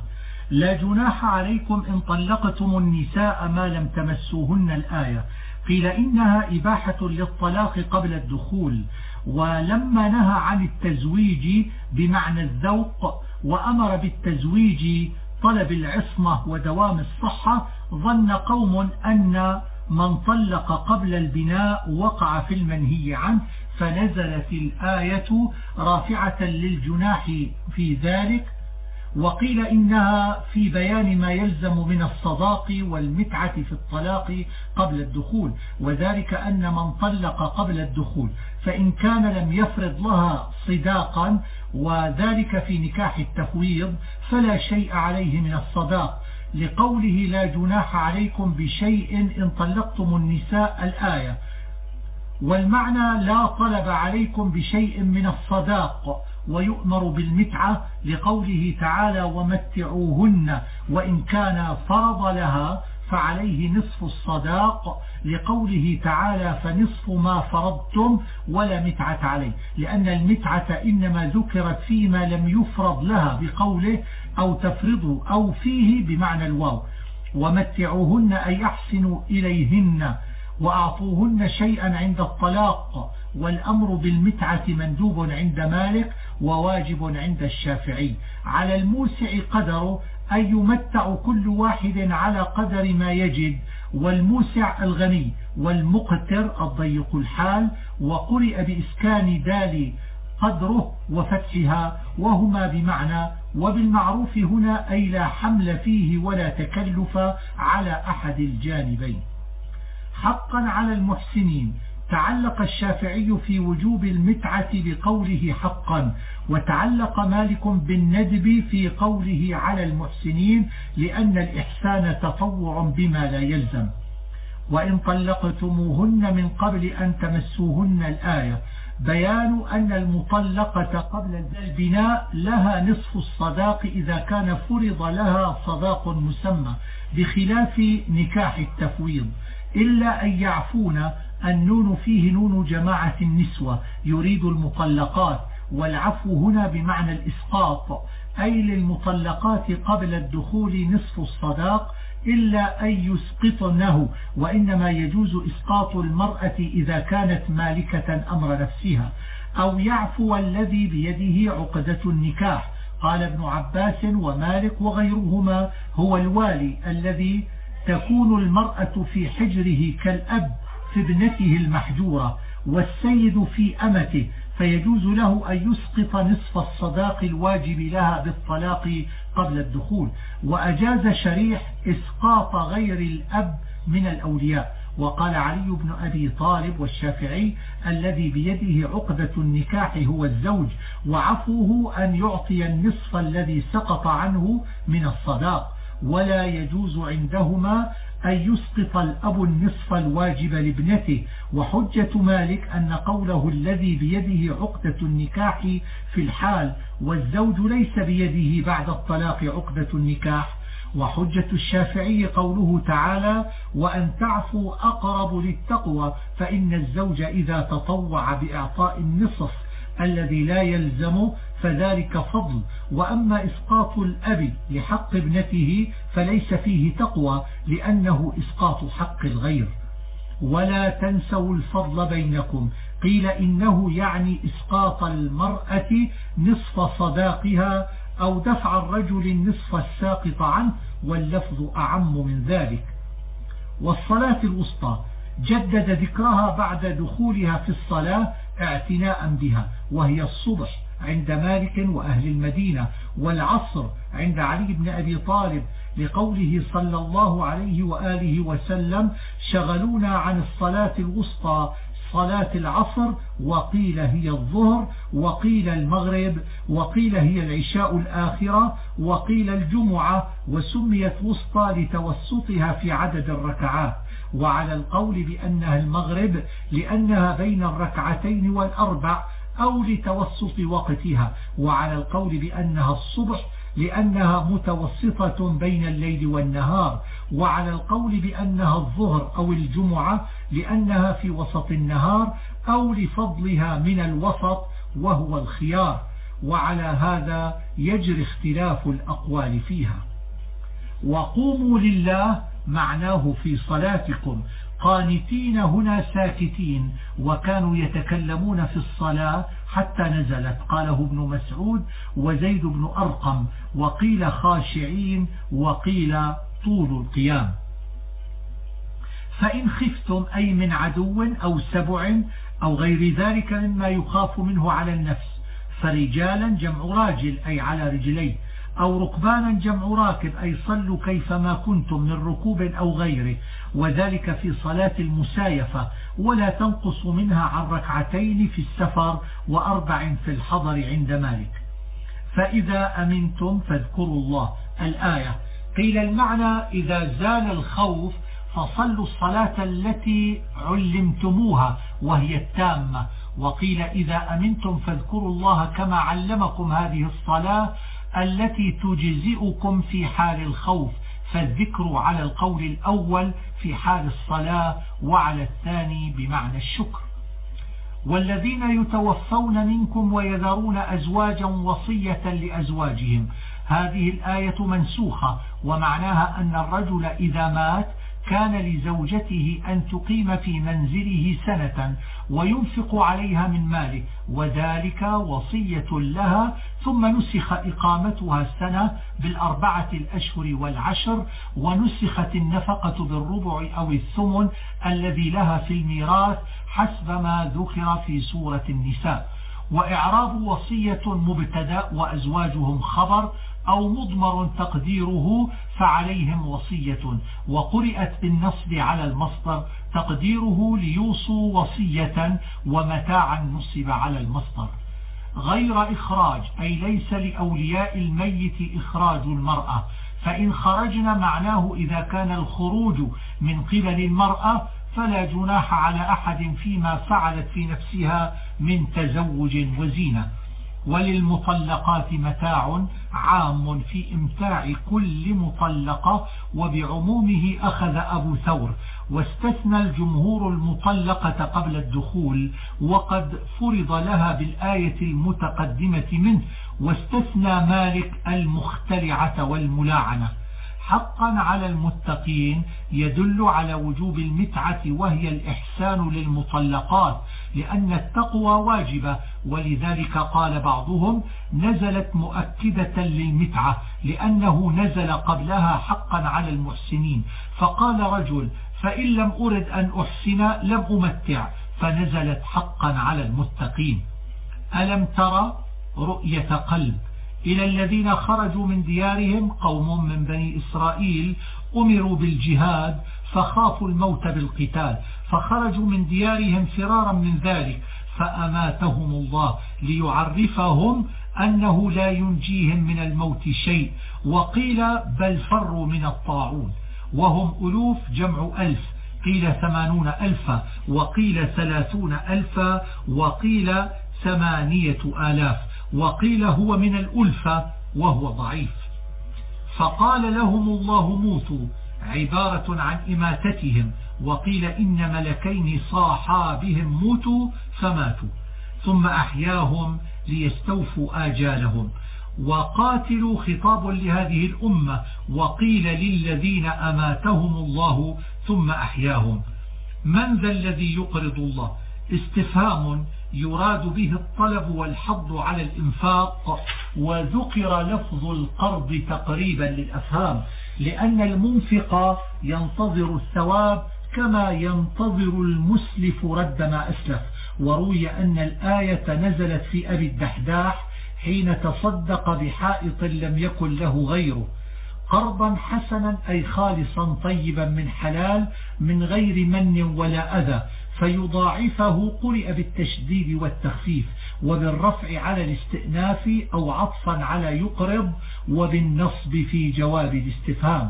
لا جناح عليكم إن طلقتم النساء ما لم تمسوهن الآية. قيل إنها إباحة للطلاق قبل الدخول، ولما نهى عن التزويج بمعنى الذوق وأمر بالتزويج طلب العصمة ودوام الصحة، ظن قوم أن من طلق قبل البناء وقع في المنهي عنه، فنزلت الآية رافعة للجناح في ذلك. وقيل إنها في بيان ما يلزم من الصداق والمتعة في الطلاق قبل الدخول، وذلك أن من طلق قبل الدخول فإن كان لم يفرض لها صداقا، وذلك في نكاح التفويض، فلا شيء عليه من الصداق، لقوله لا جناح عليكم بشيء إن طلقتم النساء الآية. والمعنى لا طلب عليكم بشيء من الصداق، ويؤمر بالمتعة لقوله تعالى ومتعوهن، وإن كان فرض لها فعليه نصف الصداق، لقوله تعالى فنصف ما فرضتم ولا متعة عليه، لأن المتعة إنما ذكرت فيما لم يفرض لها بقوله أو تفرضوا أو فيه بمعنى الواو. ومتعوهن أي أحسنوا إليهن وأعطوهن شيئا عند الطلاق، والأمر بالمتعة مندوب عند مالك وواجب عند الشافعي. على الموسع قدره أن يمتع كل واحد على قدر ما يجد، والموسع الغني، والمقتر الضيق الحال، وقرئ بإسكان دال قدره وفتحها، وهما بمعنى. وبالمعروف هنا أي لا حمل فيه ولا تكلف على أحد الجانبين. حقا على المحسنين، تعلق الشافعي في وجوب المتعة بقوله حقا، وتعلق مالك بالندب في قوله على المحسنين، لأن الإحسان تطوع بما لا يلزم. وإن طلقتموهن من قبل أن تمسوهن الآية، بيان أن المطلقة قبل البناء لها نصف الصداق إذا كان فرض لها صداق مسمى، بخلاف نكاح التفويض، إلا أن يعفون. النون فيه نون جماعة النسوة يريد المطلقات، والعفو هنا بمعنى الإسقاط، أي للمطلقات قبل الدخول نصف الصداق إلا أن يسقطنه، وإنما يجوز إسقاط المرأة إذا كانت مالكة أمر نفسها، أو يعفو الذي بيده عقدة النكاح. قال ابن عباس ومالك وغيرهما هو الوالي الذي تكون المرأة في حجره كالأب في ابنته المحجورة، والسيد في أمته، فيجوز له أن يسقط نصف الصداق الواجب لها بالطلاق قبل الدخول. وأجاز شريح إسقاط غير الأب من الأولياء. وقال علي بن أبي طالب والشافعي الذي بيده عقدة النكاح هو الزوج، وعفوه أن يعطي النصف الذي سقط عنه من الصداق، ولا يجوز عندهما أن يسقط الأب النصف الواجب لابنته. وحجة مالك أن قوله الذي بيده عقدة النكاح في الحال، والزوج ليس بيده بعد الطلاق عقدة النكاح. وحجة الشافعي قوله تعالى وأن تعفوا أقرب للتقوى، فإن الزوج إذا تطوع بإعطاء النصف الذي لا يلزم فذلك فضل. وأما إسقاط الأب لحق ابنته فليس فيه تقوى، لأنه إسقاط حق الغير. ولا تنسوا الفضل بينكم، قيل إنه يعني إسقاط المرأة نصف صداقها أو دفع الرجل النصف الساقط عنه، واللفظ أعم من ذلك. والصلاة الوسطى جدد ذكرها بعد دخولها في الصلاة اعتناء بها، وهي الصبح عند مالك وأهل المدينة، والعصر عند علي بن أبي طالب، لقوله صلى الله عليه وآله وسلم شغلونا عن الصلاة الوسطى صلاة العصر، وقيل هي الظهر، وقيل المغرب، وقيل هي العشاء الآخرة، وقيل الجمعة، وسميت وسطى لتوسطها في عدد الركعات. وعلى القول بأنها المغرب لأنها بين الركعتين والأربع أو لتوسط وقتها، وعلى القول بأنها الصبح لأنها متوسطة بين الليل والنهار، وعلى القول بأنها الظهر أو الجمعة لأنها في وسط النهار أو لفضلها من الوسط وهو الخيار. وعلى هذا يجري اختلاف الأقوال فيها. وقوموا لله معناه في صلاتكم، قانتين هنا ساكتين، وكانوا يتكلمون في الصلاة حتى نزلت، قاله ابن مسعود وزيد بن أرقم، وقيل خاشعين وقيل طول القيام. فإن خفتم أي من عدو أو سبع أو غير ذلك مما يخاف منه على النفس، فرجالا جمع راجل أي على رجليه، أو ركبانا جمع راكب أي صلوا كيفما كنتم من ركوب أو غيره، وذلك في صلاة المسايفة، ولا تنقص منها عن ركعتين في السفر و4 في الحضر عند مالك. فإذا أمنتم فاذكروا الله. الآية قيل المعنى إذا زال الخوف فصلوا الصلاة التي علمتموها وهي التامة، وقيل إذا أمنتم فاذكروا الله كما علمكم هذه الصلاة التي تجزئكم في حال الخوف، فالذكر على القول الأول في حال الصلاة وعلى الثاني بمعنى الشكر. والذين يتوفون منكم ويذرون أزواجا وصية لأزواجهم، هذه الآية منسوخة، ومعناها أن الرجل إذا مات كان لزوجته أن تقيم في منزله سنة وينفق عليها من ماله، وذلك وصية لها، ثم نسخ إقامتها سنة ب4 الأشهر والعشر، ونسخت النفقة بالربع أو الثمن الذي لها في الميراث حسب ما ذكر في سورة النساء. وإعراب وصية مبتدأ وأزواجهم خبر أو مضمر تقديره فعليهم وصية، وقرئت بالنصب على المصدر تقديره ليوصوا وصية، ومتاعا نصب على المصدر. غير إخراج أي ليس لأولياء الميت إخراج المرأة، فإن خرجنا معناه إذا كان الخروج من قبل المرأة فلا جناح على أحد فيما فعلت في نفسها من تزوج وزينة. وللمطلقات متاع عام في امتاع كل مطلقة، وبعمومه أخذ أبو ثور، واستثنى الجمهور المطلقة قبل الدخول، وقد فرض لها بالآية المتقدمة منه، واستثنى مالك المختلعة والملاعنة. حقا على المتقين يدل على وجوب المتعة وهي الإحسان للمطلقات، لأن التقوى واجبة، ولذلك قال بعضهم نزلت مؤكدة للمتعة لأنه نزل قبلها حقا على المحسنين، فقال رجل فإن لم أرد أن أحسن لم أمتع، فنزلت حقا على المتقين. ألم ترى رؤية قلب إلى الذين خرجوا من ديارهم، قوم من بني إسرائيل أمروا بالجهاد فخافوا الموت بالقتال، فخرجوا من ديارهم فرارا من ذلك، فأماتهم الله ليعرفهم أنه لا ينجيهم من الموت شيء، وقيل بل فروا من الطاعون، وهم ألوف جمع ألف، قيل 80 ألفا، وقيل 30 ألفا، وقيل 8 آلاف، وقيل هو من الألفة وهو ضعيف. فقال لهم الله موتوا عبارة عن إماتتهم، وقيل إن ملكين صاحا بهم موتوا فماتوا، ثم أحياهم ليستوفوا آجالهم. وقاتلوا خطاب لهذه الأمة، وقيل للذين أماتهم الله ثم أحياهم. من ذا الذي يقرض الله؟ استفهام يراد به الطلب والحض على الإنفاق، وذكر لفظ القرض تقريبا للأفهام، لأن المنفق ينتظر الثواب كما ينتظر المسلف رد ما أسلف. وروي أن الآية نزلت في أبي الدحداح حين تصدق بحائط لم يكن له غيره، قرضا حسنا أي خالصا طيبا من حلال من غير من ولا أذى، فيضاعفه. قرئ بالتشديد والتخفيف، وبالرفع على الاستئناف أو عطفا على يقرض، وبالنصب في جواب الاستفهام.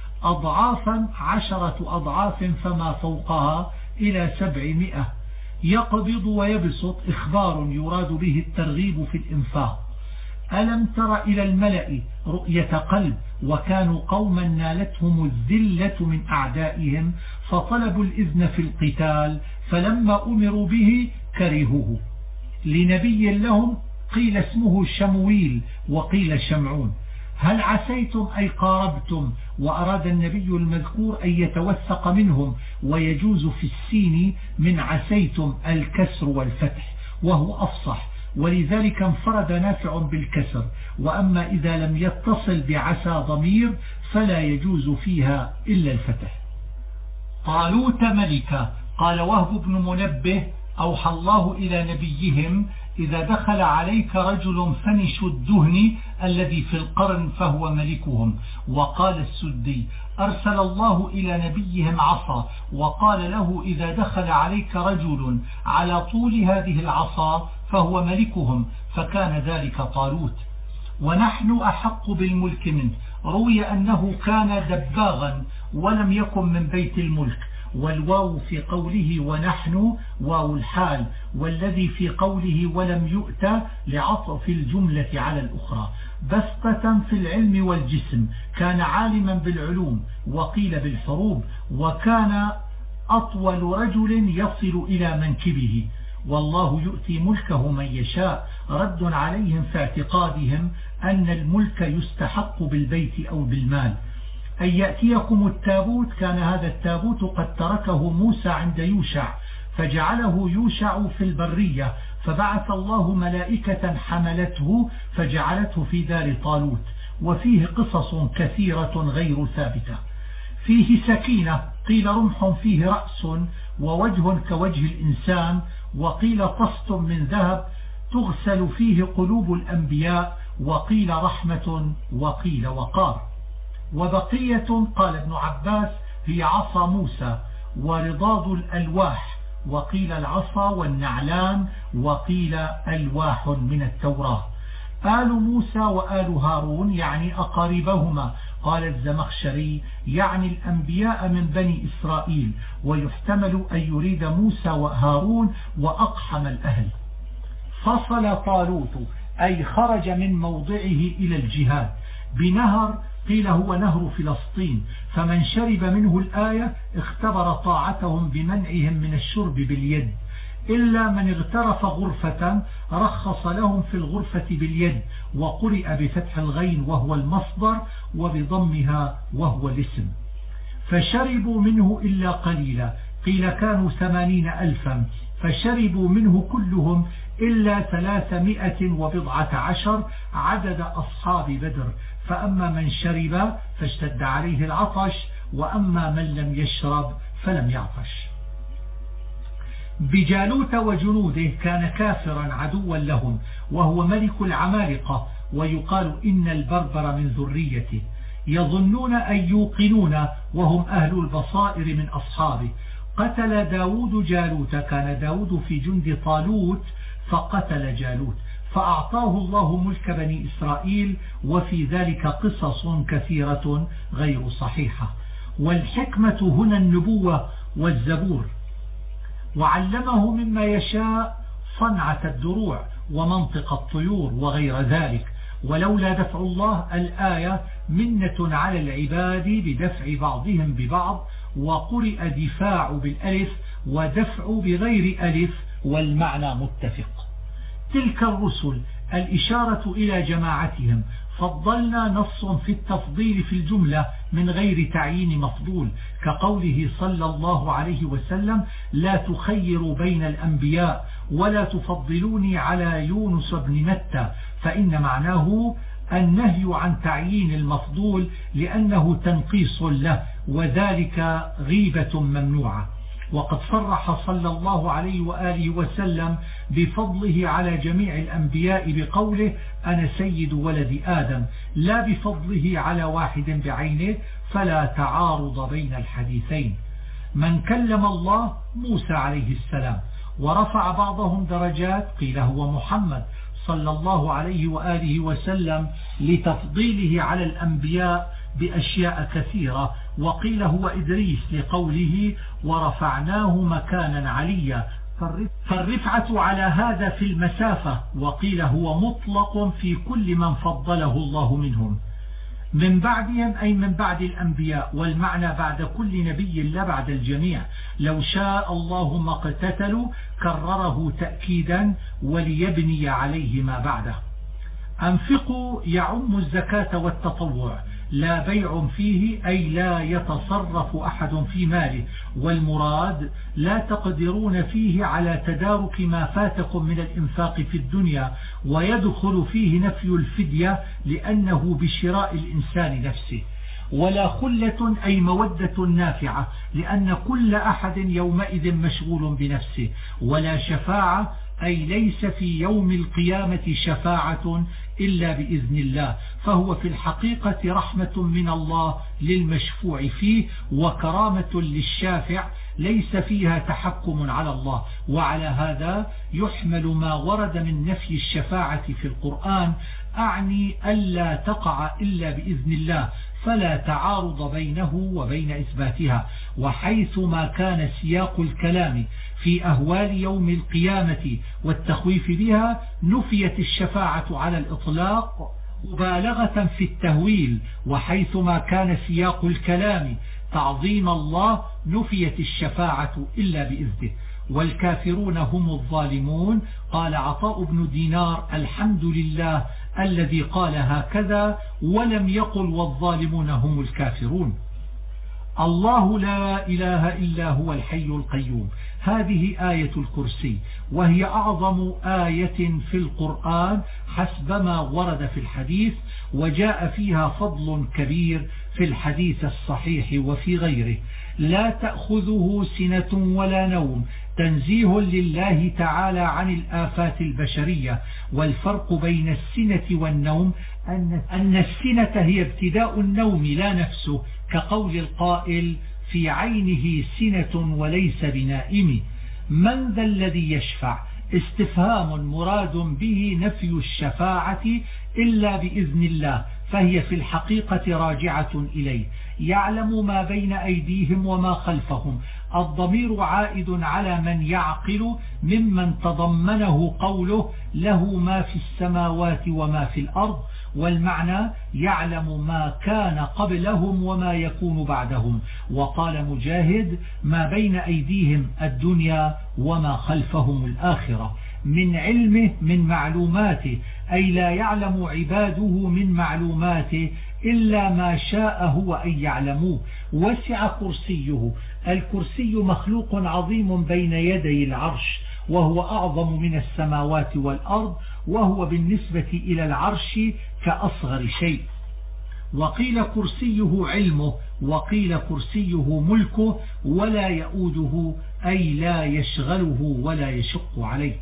أضعافا 10 أضعاف فما فوقها إلى 700. يقبض ويبسط إخبار يراد به الترغيب في الإنفاق. ألم تر إلى الملأ رؤية قلب، وكانوا قوما نالتهم الذلة من أعدائهم، فطلبوا الإذن في القتال، فلما أمروا به كرهوه. لنبي لهم قيل اسمه شمويل وقيل شمعون. هل عسيتم أي قاربتم، وأراد النبي المذكور أن يتوثق منهم، ويجوز في السين من عسيتم الكسر والفتح وهو أفصح، ولذلك انفرد نافع بالكسر. وأما إذا لم يتصل بعسى ضمير فلا يجوز فيها إلا الفتح. طالوت ملكا. قال وهب بن منبه أوحى الله إلى نبيهم إذا دخل عليك رجل فنش الدهن الذي في القرن فهو ملكهم. وقال السدي أرسل الله إلى نبيهم عصا وقال له إذا دخل عليك رجل على طول هذه العصا فهو ملكهم، فكان ذلك طالوت. ونحن أحق بالملك منه. روي أنه كان دباغا ولم يكن من بيت الملك، والواو في قوله ونحن واو الحال، والذي في قوله ولم يؤت لعطف الجملة على الأخرى. بسطة في العلم والجسم، كان عالما بالعلوم وقيل بالحروب، وكان أطول رجل يصل إلى منكبه. والله يؤتي ملكه من يشاء. رد عليهم في اعتقادهم أن الملك يستحق بالبيت أو بالمال. أن يأتيكم التابوت، كان هذا التابوت قد تركه موسى عند يوشع فجعله يوشع في البرية، فبعث الله ملائكة حملته فجعلته في دار طالوت. وفيه قصص كثيرة غير ثابتة. فيه سكينة، قيل رمح فيه رأس ووجه كوجه الإنسان، وقيل طست من ذهب تغسل فيه قلوب الأنبياء، وقيل رحمة وقيل وقار. وبقية قال ابن عباس هي عصا موسى ورضاض الألواح، وقيل العصا والنعلان، وقيل ألواح من التوراة. آل موسى وآل هارون يعني أقاربهما. قال الزمخشري يعني الأنبياء من بني إسرائيل، ويحتمل أن يريد موسى وهارون وأقحم الأهل. فصل طالوت أي خرج من موضعه إلى الجهاد بنهر، قيل هو نهر فلسطين، فمن شرب منه الآية اختبر طاعتهم بمنعهم من الشرب باليد، إلا من اغترف غرفة رخص لهم في الغرفة باليد، وقرئ بفتح الغين وهو المصدر وبضمها وهو الاسم. فشربوا منه إلا قليلا، قيل كانوا 80,000، فشربوا منه كلهم إلا 310 عدد أصحاب بدر. فأما من شرب فاشتد عليه العطش، وأما من لم يشرب فلم يعطش. بجالوت وجنوده، كان كافرا عدوا لهم، وهو ملك العمالقة، ويقال إن البربر من ذريته. يظنون أن يوقنون وهم أهل البصائر من أصحابه. قتل داود جالوت، كان داود في جند طالوت فقتل جالوت، فأعطاه الله ملك بني إسرائيل. وفي ذلك قصص كثيرة غير صحيحة. والحكمة هنا النبوة والزبور. وعلمه مما يشاء صنعة الدروع ومنطق الطيور وغير ذلك. ولولا دفع الله الآية منة على العباد بدفع بعضهم ببعض، وقرئ دفاع بالألف ودفع بغير ألف، والمعنى متفق. تلك الرسل الإشارة إلى جماعتهم. فضلنا نص في التفضيل في الجملة من غير تعيين مفضول، كقوله صلى الله عليه وسلم لا تخيروا بين الأنبياء ولا تفضلوني على يونس بن متى، فإن معناه النهي عن تعيين المفضول لأنه تنقيص له، وذلك غيبة ممنوعة. وقد صرح صلى الله عليه وآله وسلم بفضله على جميع الأنبياء بقوله أنا سيد ولد آدم، لا بفضله على واحد بعينه، فلا تعارض بين الحديثين. من كلم الله موسى عليه السلام، ورفع بعضهم درجات، قيل هو محمد صلى الله عليه وآله وسلم لتفضيله على الأنبياء بأشياء كثيرة، وقيل هو إدريس لقوله ورفعناه مكانا عليا، فالرفعة على هذا في المسافة، وقيل هو مطلق في كل من فضله الله منهم. من بعدهم أي من بعد الأنبياء، والمعنى بعد كل نبي لا بعد الجميع. لو شاء الله ما اقتتلوا كرره تأكيدا وليبني عليه ما بعده. أنفقوا يعم الزكاة والتطوع، لا بيع فيه أي لا يتصرف أحد في ماله، والمراد لا تقدرون فيه على تدارك ما فاتكم من الإنفاق في الدنيا، ويدخل فيه نفي الفدية لأنه بشراء الإنسان نفسه. ولا خلة أي مودة نافعة لأن كل أحد يومئذ مشغول بنفسه. ولا شفاعة أي ليس في يوم القيامة شفاعة إلا بإذن الله، فهو في الحقيقة رحمة من الله للمشفوع فيه وكرامة للشافع، ليس فيها تحكم على الله. وعلى هذا يحمل ما ورد من نفي الشفاعة في القرآن، أعني ألا تقع إلا بإذن الله، فلا تعارض بينه وبين إثباتها. وحيث ما كان سياق الكلام في أهوال يوم القيامة والتخويف بها نفيت الشفاعة على الإطلاق مبالغة في التهويل، وحيث ما كان سياق الكلام تعظيم الله نفيت الشفاعة إلا بإذنه. والكافرون هم الظالمون. قال عطاء بن دينار: الحمد لله الذي قال هكذا ولم يقل والظالمون هم الكافرون. الله لا إله إلا هو الحي القيوم. هذه آية الكرسي، وهي أعظم آية في القرآن حسب ما ورد في الحديث، وجاء فيها فضل كبير في الحديث الصحيح وفي غيره. لا تأخذه سنة ولا نوم، تنزيه لله تعالى عن الآفات البشرية. والفرق بين السنة والنوم أن السنة هي ابتداء النوم لا نفسه، كقول القائل: في عينه سنة وليس بنائم. من ذا الذي يشفع؟ استفهام مراد به نفي الشفاعة إلا بإذن الله، فهي في الحقيقة راجعة إليه. يعلم ما بين أيديهم وما خلفهم. الضمير عائد على من يعقل ممن تضمنه قوله: له ما في السماوات وما في الأرض. والمعنى يعلم ما كان قبلهم وما يكون بعدهم. وقال مجاهد: ما بين أيديهم الدنيا وما خلفهم الآخرة. من علمه من معلوماته، أي لا يعلم عباده من معلوماته إلا ما شاء هو أن يعلموه. وسع كرسيه. الكرسي مخلوق عظيم بين يدي العرش، وهو أعظم من السماوات والأرض، وهو بالنسبة إلى العرش كأصغر شيء. وقيل كرسيه علمه، وقيل كرسيه ملكه، ولا يؤوده أي لا يشغله ولا يشق عليه.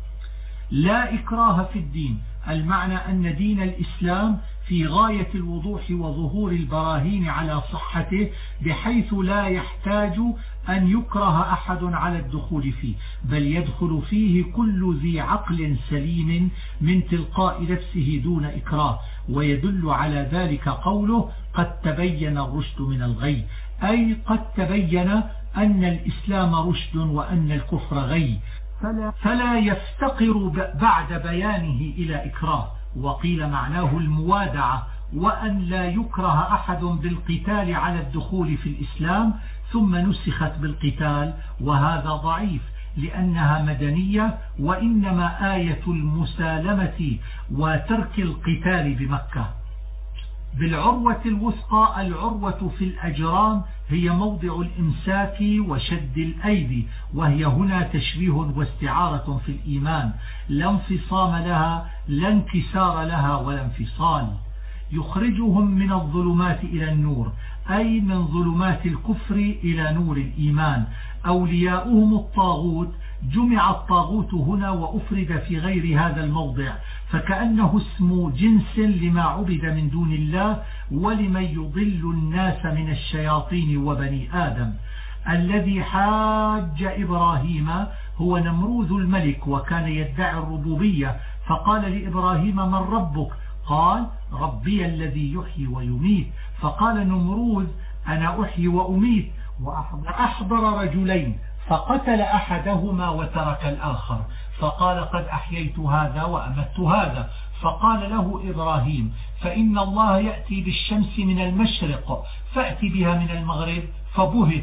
لا إكراه في الدين، المعنى أن دين الإسلام في غاية الوضوح وظهور البراهين على صحته، بحيث لا يحتاج أن يكره أحد على الدخول فيه، بل يدخل فيه كل ذي عقل سليم من تلقاء نفسه دون إكراه. ويدل على ذلك قوله: قد تبين الرشد من الغي، أي قد تبين أن الإسلام رشد وأن الكفر غي، فلا يفتقر بعد بيانه إلى إكراه. وقيل معناه الموادعة، وأن لا يكره أحد بالقتال على الدخول في الإسلام ثم نسخت بالقتال، وهذا ضعيف لأنها مدنية، وإنما آية المسالمة وترك القتال بمكة. بالعروة الوثقى، العروة في الأجرام هي موضع الإمساك وشد الأيدي، وهي هنا تشبيه واستعارة في الإيمان، لا انفصام لها، لا انكسار لها ولا انفصال. يخرجهم من الظلمات إلى النور، أي من ظلمات الكفر إلى نور الإيمان. أولياؤهم الطاغوت، جمع الطاغوت هنا وأفرد في غير هذا الموضع، فكأنه اسم جنس لما عبد من دون الله ولمن يضل الناس من الشياطين وبني آدم. الذي حاج إبراهيم هو نمروذ الملك، وكان يدعي الربوبية، فقال لإبراهيم: من ربك؟ قال: ربي الذي يحيي ويميت. فقال نمروذ: أنا أحيي وأميت. وأحضر رجلين فقتل أحدهما وترك الآخر، فقال: قد أحييت هذا وأمت هذا. فقال له إبراهيم: فإن الله يأتي بالشمس من المشرق فأتي بها من المغرب. فبهت،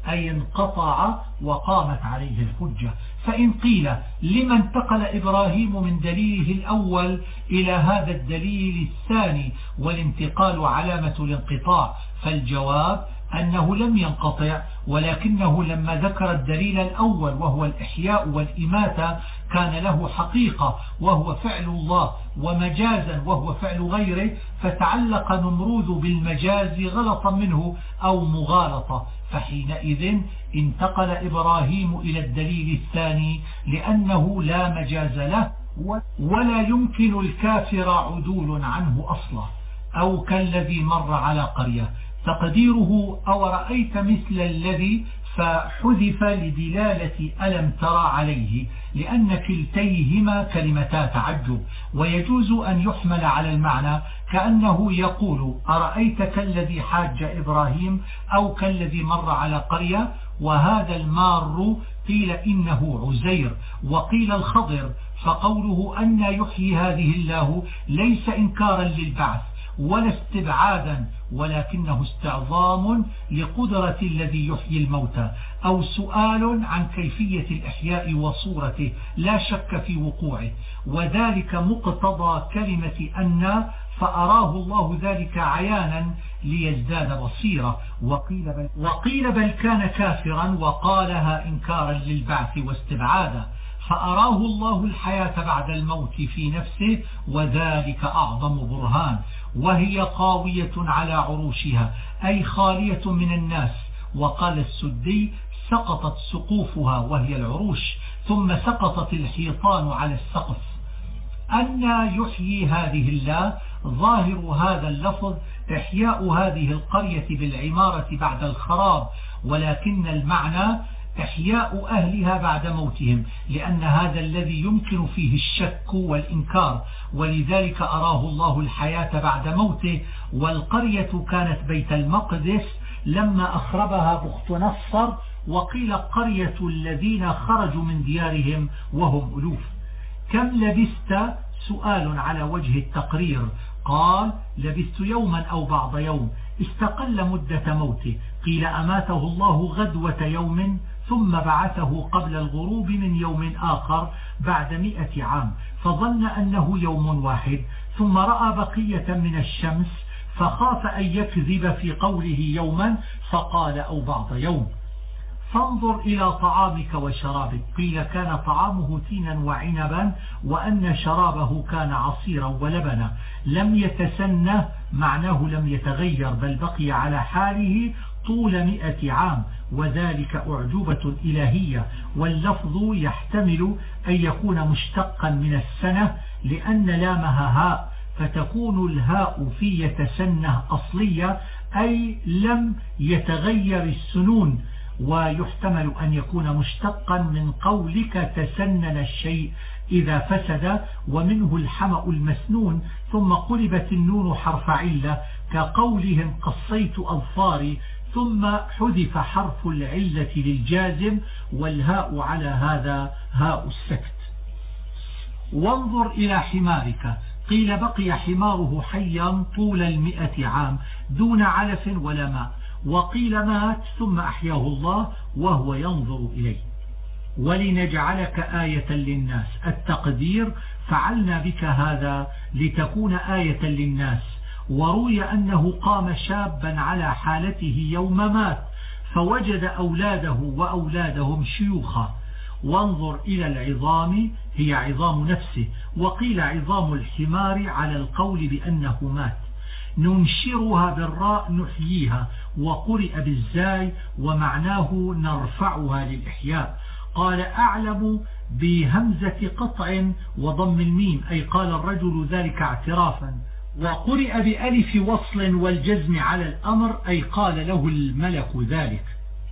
أي انقطع وقامت عليه الحجة. فإن قيل لما انتقل إبراهيم من دليله الأول إلى هذا الدليل الثاني والانتقال علامة الانقطاع، فالجواب أنه لم ينقطع، ولكنه لما ذكر الدليل الأول وهو الإحياء والإماتة كان له حقيقة وهو فعل الله ومجازا وهو فعل غيره، فتعلق نمرود بالمجاز غلطا منه أو مغالطة، فحينئذ انتقل إبراهيم إلى الدليل الثاني لأنه لا مجاز له ولا يمكن الكافر عدول عنه أصلا. أو كالذي مر على قرية، تقديره أو رأيت مثل الذي فحذف لدلالة ألم ترى عليه، لأن كلتيهما كلمتا تعجب، ويجوز أن يحمل على المعنى كأنه يقول أرأيت كالذي حاج إبراهيم أو كالذي مر على قرية، وهذا المار قيل إنه عزير وقيل الخضر، فقوله أن يحيي هذه الله ليس إنكارا للبعث ولا استبعادا، ولكنه استعظام لقدرة الذي يحيي الموتى، أو سؤال عن كيفية الإحياء وصورته لا شك في وقوعه، وذلك مقتضى كلمة أن، فأراه الله ذلك عيانا ليزداد بصيرة. وقيل بل كان كافرا وقالها إنكارا للبعث واستبعادا، فأراه الله الحياة بعد الموت في نفسه، وذلك أعظم برهان. وهي خاوية على عروشها أي خالية من الناس. وقال السدي سقطت سقوفها وهي العروش، ثم سقطت الحيطان على السقف. أن يحيي هذه الله، ظاهر هذا اللفظ إحياء هذه القرية بالعمارة بعد الخراب، ولكن المعنى إحياء أهلها بعد موتهم، لأن هذا الذي يمكن فيه الشك والإنكار، ولذلك أراه الله الحياة بعد موته. والقرية كانت بيت المقدس لما أخربها بخت نصر، وقيل قرية الذين خرجوا من ديارهم وهم ألوف. كم لبست؟ سؤال على وجه التقرير، قال لبثت يوما أو بعض يوم، استقل مدة موته. قيل أماته الله غدوة يوم ثم بعثه قبل الغروب من يوم آخر بعد 100 عام، فظن أنه يوم واحد، ثم رأى بقية من الشمس فخاف أن يكذب في قوله يوما فقال أو بعض يوم. فانظر إلى طعامك وشرابك، قيل كان طعامه تينا وعنبا، وأن شرابه كان عصيرا ولبنا، لم يتسنه معناه لم يتغير، بل بقي على حاله طول 100 عام، وذلك أعجوبة إلهية. واللفظ يحتمل أن يكون مشتقا من السنة لأن لامها هاء، فتكون الهاء في يتسنه أصلية أي لم يتغير السنون، ويحتمل أن يكون مشتقا من قولك تسنن الشيء إذا فسد، ومنه الحمأ المسنون، ثم قلبت النون حرف علة كقولهم قصيت أظفاري، ثم حذف حرف العلة للجازم، والهاء على هذا هاء السكت. وانظر إلى حمارك، قيل بقي حماره حيا طول 100 عام دون علف ولا ماء، وقيل مات ثم أحياه الله وهو ينظر إليه. ولنجعلك آية للناس، التقدير فعلنا بك هذا لتكون آية للناس. وروي أنه قام شابا على حالته يوم مات فوجد أولاده وأولادهم شيوخا. وانظر إلى العظام، هي عظام نفسه، وقيل عظام الحمار على القول بأنه مات. ننشرها بالراء نحييها، وقرئ بالزاي ومعناه نرفعها للإحياء. قال أعلم بهمزة قطع وضم الميم، أي قال الرجل ذلك اعترافا. وقرئ بألف وصل والجزم على الأمر، أي قال له الملك ذلك.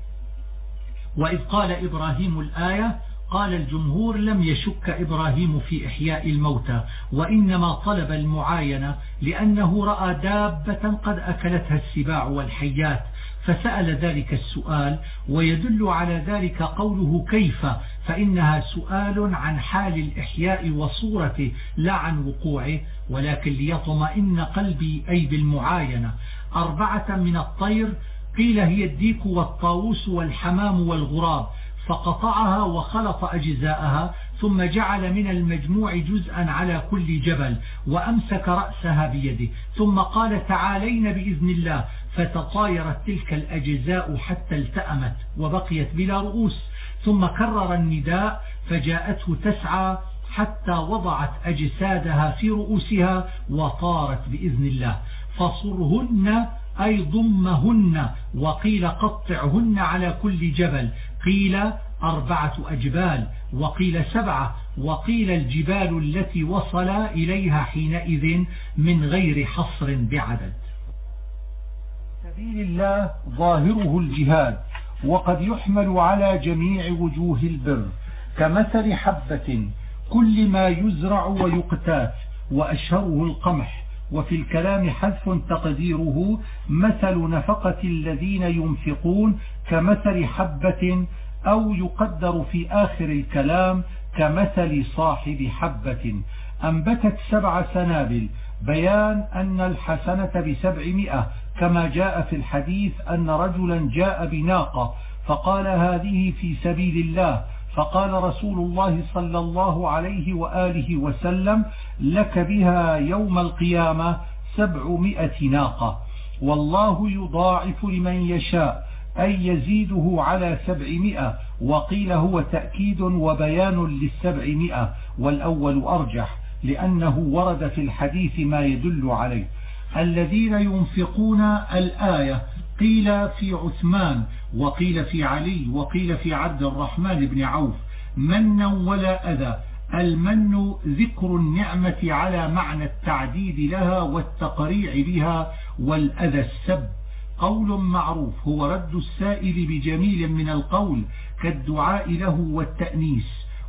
وإذ قال إبراهيم الآية، قال الجمهور لم يشك إبراهيم في إحياء الموتى، وإنما طلب المعاينة لأنه رأى دابة قد أكلتها السباع والحيات فسأل ذلك السؤال. ويدل على ذلك قوله كيف، فإنها سؤال عن حال الإحياء وصورته لا عن وقوعه، ولكن ليطمئن قلبي أي بالمعاينة. 4 من الطير قيل هي الديك والطاووس والحمام والغراب، فقطعها وخلط أجزاءها، ثم جعل من المجموع جزءا على كل جبل، وأمسك رأسها بيده، ثم قال تعالين بإذن الله، فتطايرت تلك الأجزاء حتى التأمت وبقيت بلا رؤوس، ثم كرر النداء فجاءته تسعى حتى وضعت أجسادها في رؤوسها وطارت بإذن الله، فصرهن أي ضمهن، وقيل قطعهن على كل جبل، قيل 4 أجبال، وقيل 7، وقيل الجبال التي وصل إليها حينئذ من غير حصر بعدد. سبيل الله ظاهره الجهاد، وقد يحمل على جميع وجوه البر، كمثل حبة كل ما يزرع ويقتات، وأشهره القمح. وفي الكلام حذف تقديره مثل نفقة الذين ينفقون كمثل حبة، أو يقدر في آخر الكلام كمثل صاحب حبة أنبتت 7 سنابل، بيان أن الحسنة ب700، كما جاء في الحديث أن رجلا جاء بناقة فقال هذه في سبيل الله، فقال رسول الله صلى الله عليه وآله وسلم لك بها يوم القيامة 700 ناقة، والله يضاعف لمن يشاء، أي يزيده على 700، وقيل هو تأكيد وبيان لل700، والأول أرجح لأنه ورد في الحديث ما يدل عليه. الذين ينفقون الآية قيل في عثمان، وقيل في علي، وقيل في عبد الرحمن بن عوف، منا ولا أذى. المن ذكر النعمة على معنى التعديد لها والتقريع بها، والأذى السب. قول معروف هو رد السائل بجميل من القول كالدعاء له والتأنيس،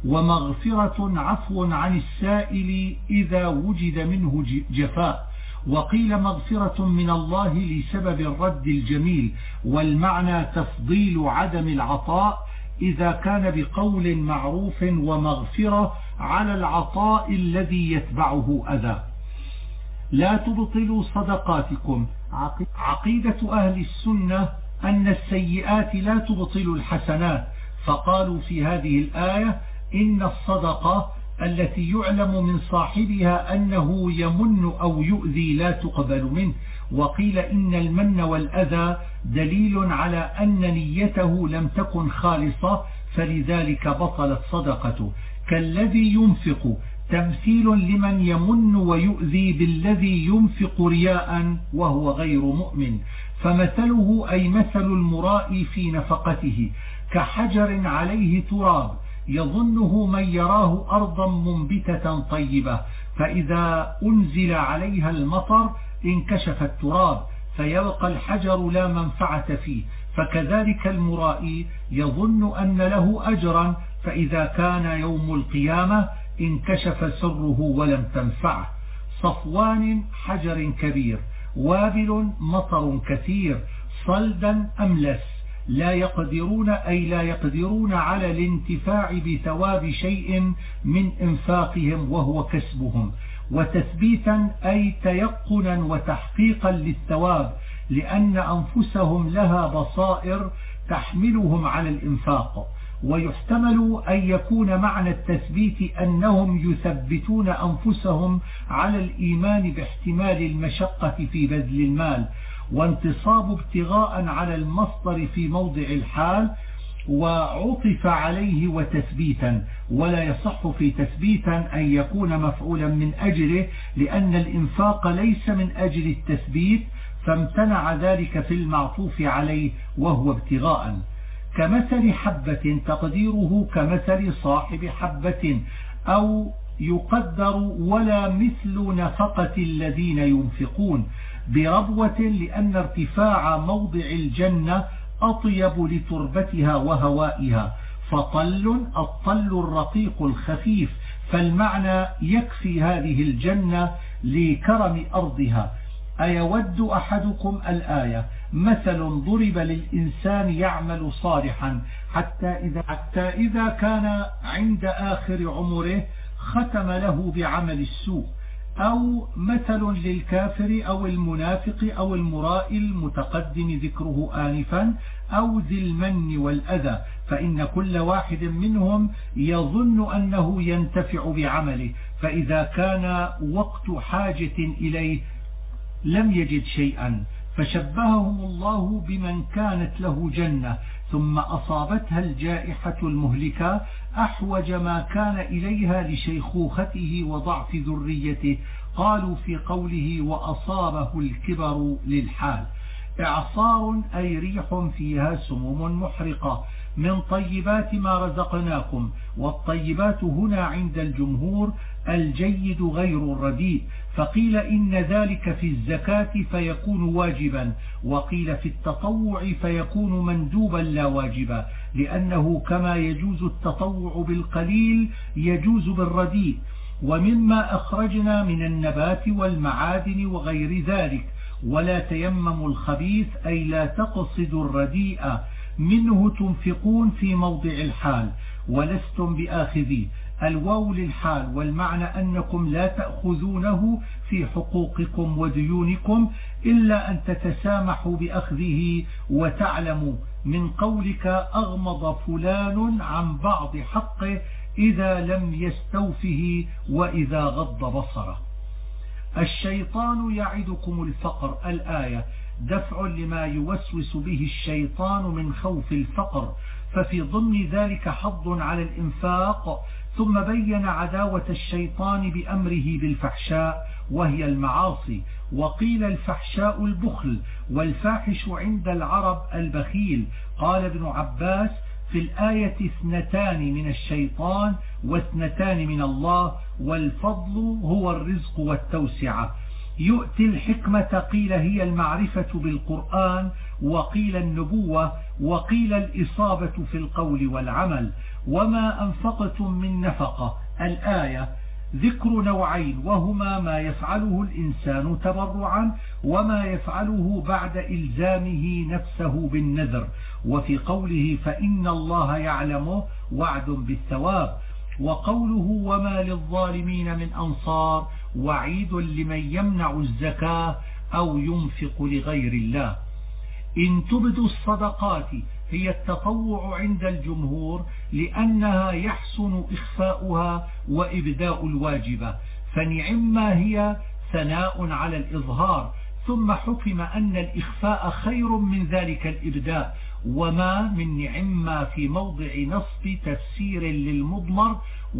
ومغفرة عفو عن السائل إذا وجد منه جفاء. وقيل مغفرة من الله لسبب الرد الجميل، والمعنى تفضيل عدم العطاء إذا كان بقول معروف، ومغفرة على العطاء الذي يتبعه أذى. لا تبطلوا صدقاتكم. عقيدة أهل السنة أن السيئات لا تبطل الحسنات، فقالوا في هذه الآية إن الصدقة التي يعلم من صاحبها أنه يمن أو يؤذي لا تقبل منه. وقيل إن المن والأذى دليل على أن نيته لم تكن خالصة، فلذلك بطلت صدقته. كالذي ينفق تمثيل لمن يمن ويؤذي بالذي ينفق رياء وهو غير مؤمن، فمثله أي مثل المرائي في نفقته كحجر عليه تراب يظنه من يراه أرضا منبتة طيبة، فإذا أنزل عليها المطر انكشف التراب فيبقى الحجر لا منفعة فيه. فكذلك المرائي يظن أن له أجرا، فإذا كان يوم القيامة انكشف سره ولم تنفعه. صفوان حجر كبير، وابل مطر كثير، صلدا أملس، لا يقدرون أي لا يقدرون على الانتفاع بثواب شيء من انفاقهم وهو كسبهم. وتثبيتا أي تيقنا وتحقيقا للثواب، لأن أنفسهم لها بصائر تحملهم على الإنفاق. ويحتمل أن يكون معنى التثبيت أنهم يثبتون أنفسهم على الإيمان باحتمال المشقة في بذل المال، وانتصاب ابتغاء على المصدر في موضع الحال، وعطف عليه وتثبيتا. ولا يصح في تثبيتا أن يكون مفعولا من أجله، لأن الإنفاق ليس من أجل التثبيت، فامتنع ذلك في المعطوف عليه وهو ابتغاء. كمثل حبة تقديره كمثل صاحب حبة، أو يقدر ولا مثل نفقة الذين ينفقون بربوة، لأن ارتفاع موضع الجنة أطيب لتربتها وهوائها. فطل الطل الرقيق الخفيف، فالمعنى يكفي هذه الجنة لكرم أرضها. أيود أحدكم الآية مثل ضرب للإنسان يعمل صالحا حتى إذا كان عند آخر عمره ختم له بعمل السوء، أو مثل للكافر أو المنافق أو المرائي المتقدم ذكره آنفا أو ذي المن والأذى، فإن كل واحد منهم يظن أنه ينتفع بعمله، فإذا كان وقت حاجة إليه لم يجد شيئا، فشبههم الله بمن كانت له جنة ثم أصابتها الجائحة المهلكة أحوج ما كان إليها لشيخوخته وضعف ذريته. قالوا في قوله وأصابه الكبر للحال: إعصار أي ريح فيها سموم محرقة من طيبات ما رزقناكم، والطيبات هنا عند الجمهور الجيد غير الرديء، فقيل إن ذلك في الزكاة فيكون واجبا، وقيل في التطوع فيكون مندوبا لا واجبا، لأنه كما يجوز التطوع بالقليل يجوز بالرديء. ومما أخرجنا من النبات والمعادن وغير ذلك، ولا تيمموا الخبيث أي لا تقصدوا الرديء منه تنفقون في موضع الحال ولستم بآخذيه، الواو للحال، والمعنى أنكم لا تأخذونه في حقوقكم وديونكم إلا أن تتسامحوا بأخذه وتعلموا، من قولك أغمض فلان عن بعض حقه إذا لم يستوفه وإذا غض بصره. الشيطان يعدكم الفقر، الآية دفع لما يوسوس به الشيطان من خوف الفقر، ففي ضمن ذلك حض على الإنفاق، ثم بين عداوة الشيطان بأمره بالفحشاء وهي المعاصي، وقيل الفحشاء البخل، والفاحش عند العرب البخيل. قال ابن عباس في الآية 2 من الشيطان و2 من الله، والفضل هو الرزق والتوسعة. يؤتي الحكمة قيل هي المعرفة بالقرآن، وقيل النبوة، وقيل الإصابة في القول والعمل. وما أنفقتم من نفقة، الآية ذكر نوعين، وهما ما يفعله الإنسان تبرعا وما يفعله بعد إلزامه نفسه بالنذر، وفي قوله فإن الله يعلمه وعد بالثواب، وقوله وما للظالمين من أنصار وعيد لمن يمنع الزكاة أو ينفق لغير الله. إن تبدوا الصدقات هي التطوع عند الجمهور، لأنها يحسن إخفاؤها وإبداء الواجبة، فنعما هي ثناء على الإظهار، ثم حكم أن الإخفاء خير من ذلك الإبداء، وما من نعما في موضع نصب تفسير للمضمر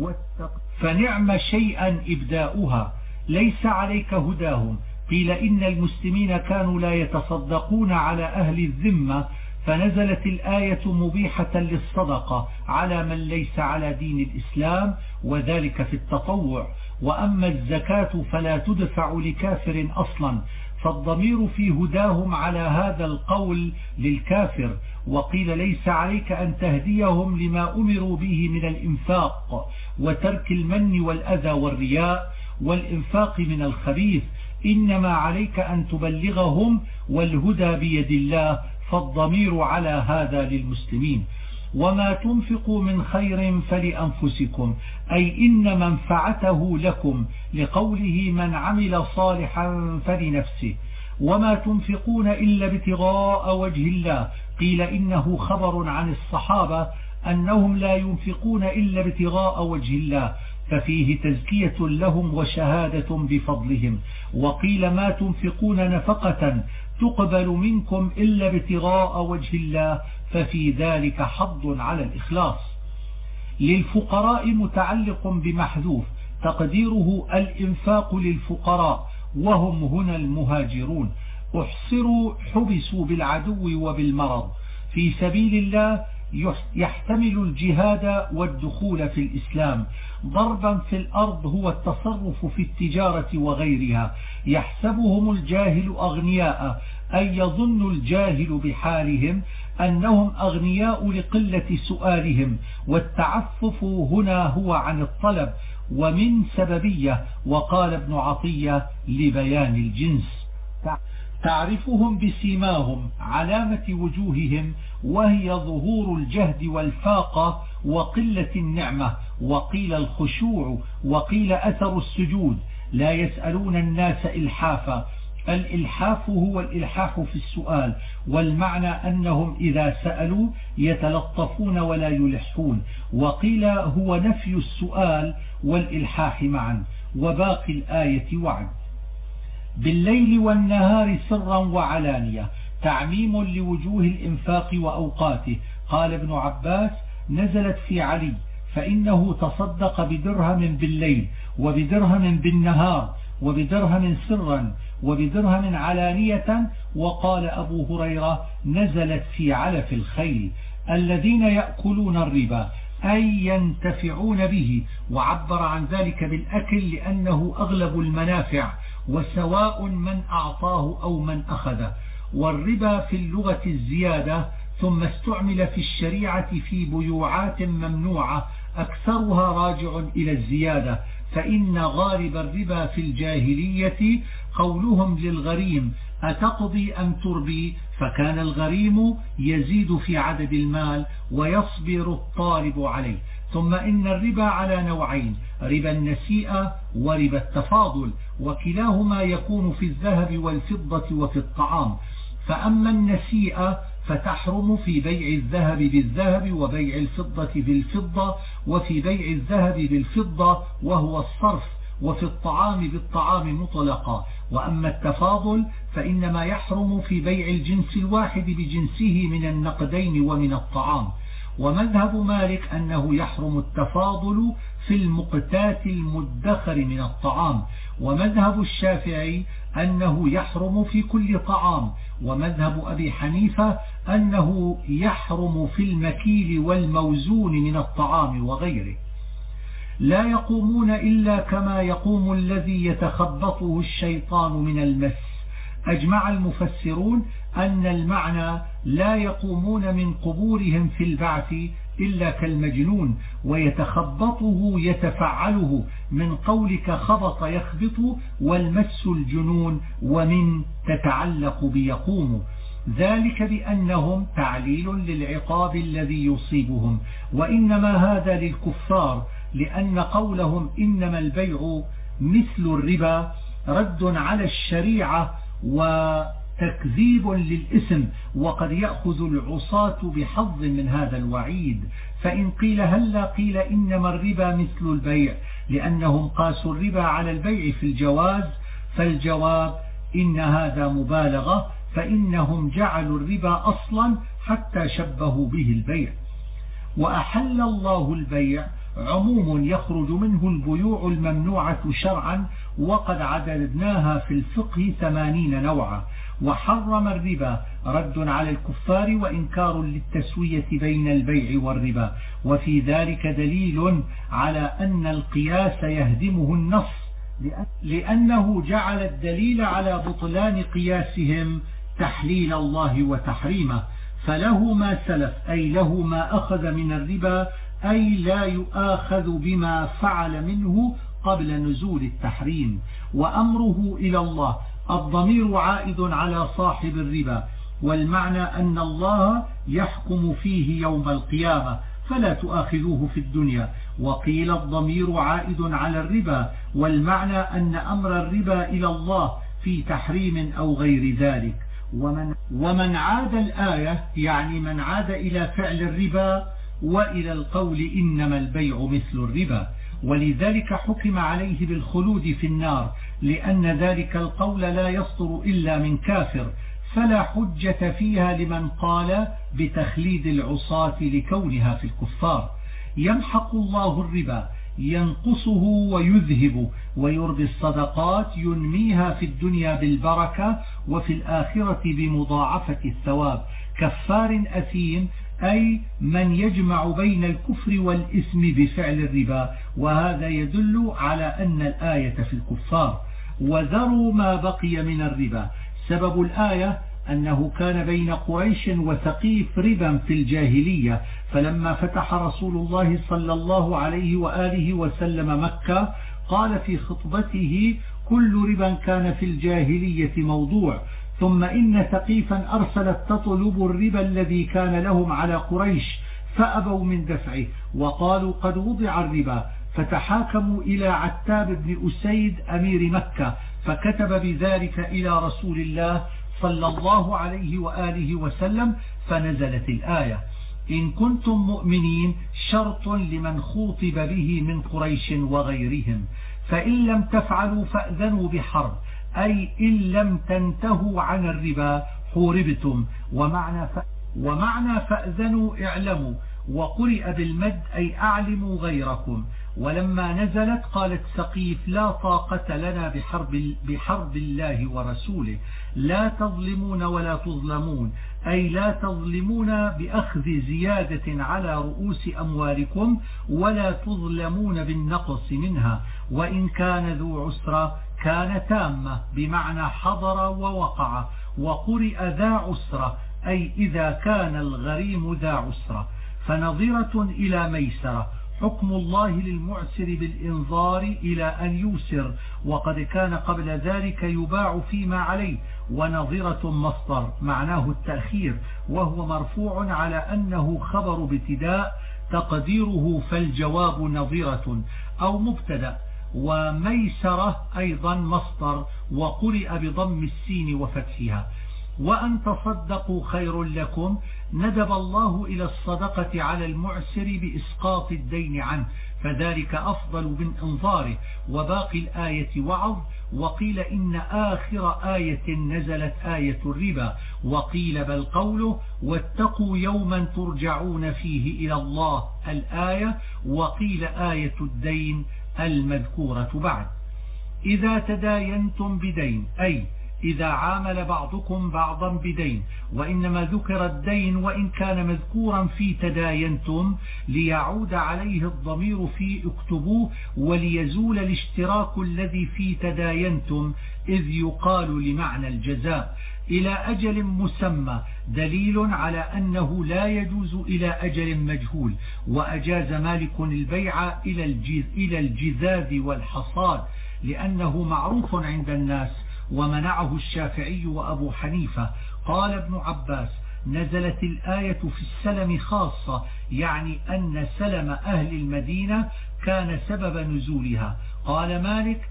فنعم شيئا إبداؤها. ليس عليك هداهم، قيل إن المسلمين كانوا لا يتصدقون على أهل الذمة، فنزلت الآية مبيحة للصدقة على من ليس على دين الإسلام، وذلك في التطوع. وأما الزكاة فلا تدفع لكافر أصلا، فالضمير في هداهم على هذا القول للكافر. وقيل ليس عليك أن تهديهم لما أمروا به من الإنفاق وترك المن والأذى والرياء والإنفاق من الخبيث، إنما عليك أن تبلغهم، والهدى بيد الله، فالضمير على هذا للمسلمين. وما تنفقوا من خير فلأنفسكم، أي إن منفعته لكم، لقوله من عمل صالحا فلنفسه. وما تنفقون إلا ابتغاء وجه الله، قيل إنه خبر عن الصحابة أنهم لا ينفقون إلا ابتغاء وجه الله، ففيه تزكية لهم وشهادة بفضلهم. وقيل ما تنفقون نفقة تقبل منكم إلا ابتغاء وجه الله، ففي ذلك حض على الإخلاص. للفقراء متعلق بمحذوف تقديره الإنفاق للفقراء، وهم هنا المهاجرون، احصروا حبسوا بالعدو وبالمرض في سبيل الله، يحتمل الجهاد والدخول في الإسلام. ضربا في الأرض هو التصرف في التجارة وغيرها. يحسبهم الجاهل أغنياء، أي يظن الجاهل بحالهم أنهم أغنياء لقلة سؤالهم، والتعفف هنا هو عن الطلب ومن سببية، وقال ابن عطية لبيان الجنس. تعرفهم بسيماهم، علامة وجوههم، وهي ظهور الجهد والفاقة وقلة النعمة، وقيل الخشوع، وقيل أثر السجود، لا يسألون الناس إلحافا. الإلحاف هو الإلحاح في السؤال، والمعنى أنهم إذا سألوا يتلطفون ولا يلحون. وقيل هو نفي السؤال والإلحاح معا. وباقي الآية وعد. بالليل والنهار سرا وعلانية، تعميم لوجوه الإنفاق وأوقاته. قال ابن عباس: نزلت في علي، فإنه تصدق بدرهم بالليل وبدرهم بالنهار وبدرهم سرا وبدرهم علانية. وقال أبو هريرة: نزلت في علف الخيل. الذين يأكلون الربا أي ينتفعون به، وعبر عن ذلك بالأكل لأنه أغلب المنافع، وسواء من أعطاه أو من أخذه. والربا في اللغة الزيادة، ثم استعمل في الشريعة في بيوعات ممنوعة أكثرها راجع إلى الزيادة. فإن غالب الربا في الجاهلية قولهم للغريم: أتقضي أم تربي؟ فكان الغريم يزيد في عدد المال ويصبر الطالب عليه. ثم إن الربا على نوعين: ربا النسيئة وربا التفاضل، وكلاهما يكون في الذهب والفضة وفي الطعام. فأما النسيئة فتحرم في بيع الذهب بالذهب وبيع الفضة بالفضة، وفي بيع الذهب بالفضة وهو الصرف، وفي الطعام بالطعام مطلقا. وأما التفاضل فإنما يحرم في بيع الجنس الواحد بجنسه من النقدين ومن الطعام. ومذهب مالك أنه يحرم التفاضل في المقتات المدخر من الطعام. ومذهب الشافعي أنه يحرم في كل طعام. ومذهب أبي حنيفة أنه يحرم في المكيل والموزون من الطعام وغيره. لا يقومون إلا كما يقوم الذي يتخبطه الشيطان من المس. أجمع المفسرون أن المعنى لا يقومون من قبورهم في البعث إلا كالمجنون، ويتخبطه يتفعله من قولك خبط يخبط، والمس الجنون، ومن تتعلق بيقوم. ذلك بأنهم تعليل للعقاب الذي يصيبهم، وإنما هذا للكفار، لأن قولهم إنما البيع مثل الربا رد على الشريعة وتكذيب للإثم، وقد يأخذ العصاة بحظ من هذا الوعيد. فإن قيل هلا قيل إنما الربا مثل البيع، لأنهم قاسوا الربا على البيع في الجواز، فالجواب إن هذا مبالغة، فإنهم جعلوا الربا أصلا حتى شبهوا به البيع. وأحل الله البيع عموم يخرج منه البيوع الممنوعة شرعا، وقد عددناها في الفقه 80 نوعا. وحرم الربا رد على الكفار وإنكار للتسوية بين البيع والربا. وفي ذلك دليل على أن القياس يهدمه النص، لأنه جعل الدليل على بطلان قياسهم تحليل الله وتحريمه. فله ما سلف أي له ما أخذ من الربا، أي لا يؤاخذ بما فعل منه قبل نزول التحريم. وأمره إلى الله، الضمير عائد على صاحب الربا، والمعنى أن الله يحكم فيه يوم القيامة فلا تؤاخذوه في الدنيا. وقيل الضمير عائد على الربا، والمعنى أن أمر الربا إلى الله في تحريم أو غير ذلك. ومن عاد الآية يعني من عاد إلى فعل الربا وإلى القول إنما البيع مثل الربا، ولذلك حكم عليه بالخلود في النار، لأن ذلك القول لا يصدر إلا من كافر، فلا حجة فيها لمن قال بتخليد العصاة لكونها في الكفار. يمحق الله الربا ينقصه ويذهب، ويربي الصدقات ينميها في الدنيا بالبركة وفي الآخرة بمضاعفة الثواب. كفار أثيم أي من يجمع بين الكفر والإثم بفعل الربا، وهذا يدل على أن الآية في الكفار. وذروا ما بقي من الربا. سبب الآية أنه كان بين قريش وثقيف ربا في الجاهلية، فلما فتح رسول الله صلى الله عليه وآله وسلم مكة قال في خطبته: كل ربا كان في الجاهلية موضوع. ثم إن ثقيفا أرسلت تطلب الربا الذي كان لهم على قريش، فأبوا من دفعه وقالوا: قد وضع الربا، فتحاكموا إلى عتاب بن أسيد أمير مكة، فكتب بذلك إلى رسول الله صلى الله عليه وآله وسلم، فنزلت الآية: إن كنتم مؤمنين شرط لمن خوطب به من قريش وغيرهم، فإن لم تفعلوا فأذنوا بحرب، أي إن لم تنتهوا عن الربا حوربتم. ومعنى فأذنوا اعلموا، وقرئ بالمد أي أعلموا غيركم. ولما نزلت قالت سقيف: لا طاقة لنا بحرب الله ورسوله، لا تظلمون ولا تظلمون، أي لا تظلمون بأخذ زيادة على رؤوس أموالكم ولا تظلمون بالنقص منها، وإن كان ذو عسرة كان تامة بمعنى حضر ووقع. وقرئ ذا عسرة أي إذا كان الغريم ذا عسرة. فنظرة إلى ميسرة، حكم الله للمعسر بالإنظار إلى أن يوسر، وقد كان قبل ذلك يباع فيما عليه. ونظرة مصدر معناه التأخير، وهو مرفوع على أنه خبر ابتداء تقديره فالجواب نظرة أو مبتدأ. وميسرة أيضا مصدر، وقرئ بضم السين وفتحها. وأن تصدقوا خير لكم، ندب الله إلى الصدقة على المعسر بإسقاط الدين عنه، فذلك أفضل من إنظاره. وباقي الآية وعظ. وقيل إن آخر آية نزلت آية الربا، وقيل بل قوله: واتقوا يوما ترجعون فيه إلى الله الآية، وقيل آية الدين المذكورة بعد. إذا تداينتم بدين، أي إذا عامل بعضكم بعضا بدين. وإنما ذكر الدين وإن كان مذكورا في تداينتم ليعود عليه الضمير في اكتبوه، وليزول الاشتراك الذي في تداينتم، إذ يقال لمعنى الجزاء إلى أجل مسمى، دليل على أنه لا يجوز إلى أجل مجهول. وأجاز مالك البيع إلى الجذاذ والحصاد لأنه معروف عند الناس، ومنعه الشافعي وأبو حنيفة. قال ابن عباس: نزلت الآية في السلم خاصة، يعني أن سلم أهل المدينة كان سبب نزولها. قال مالك: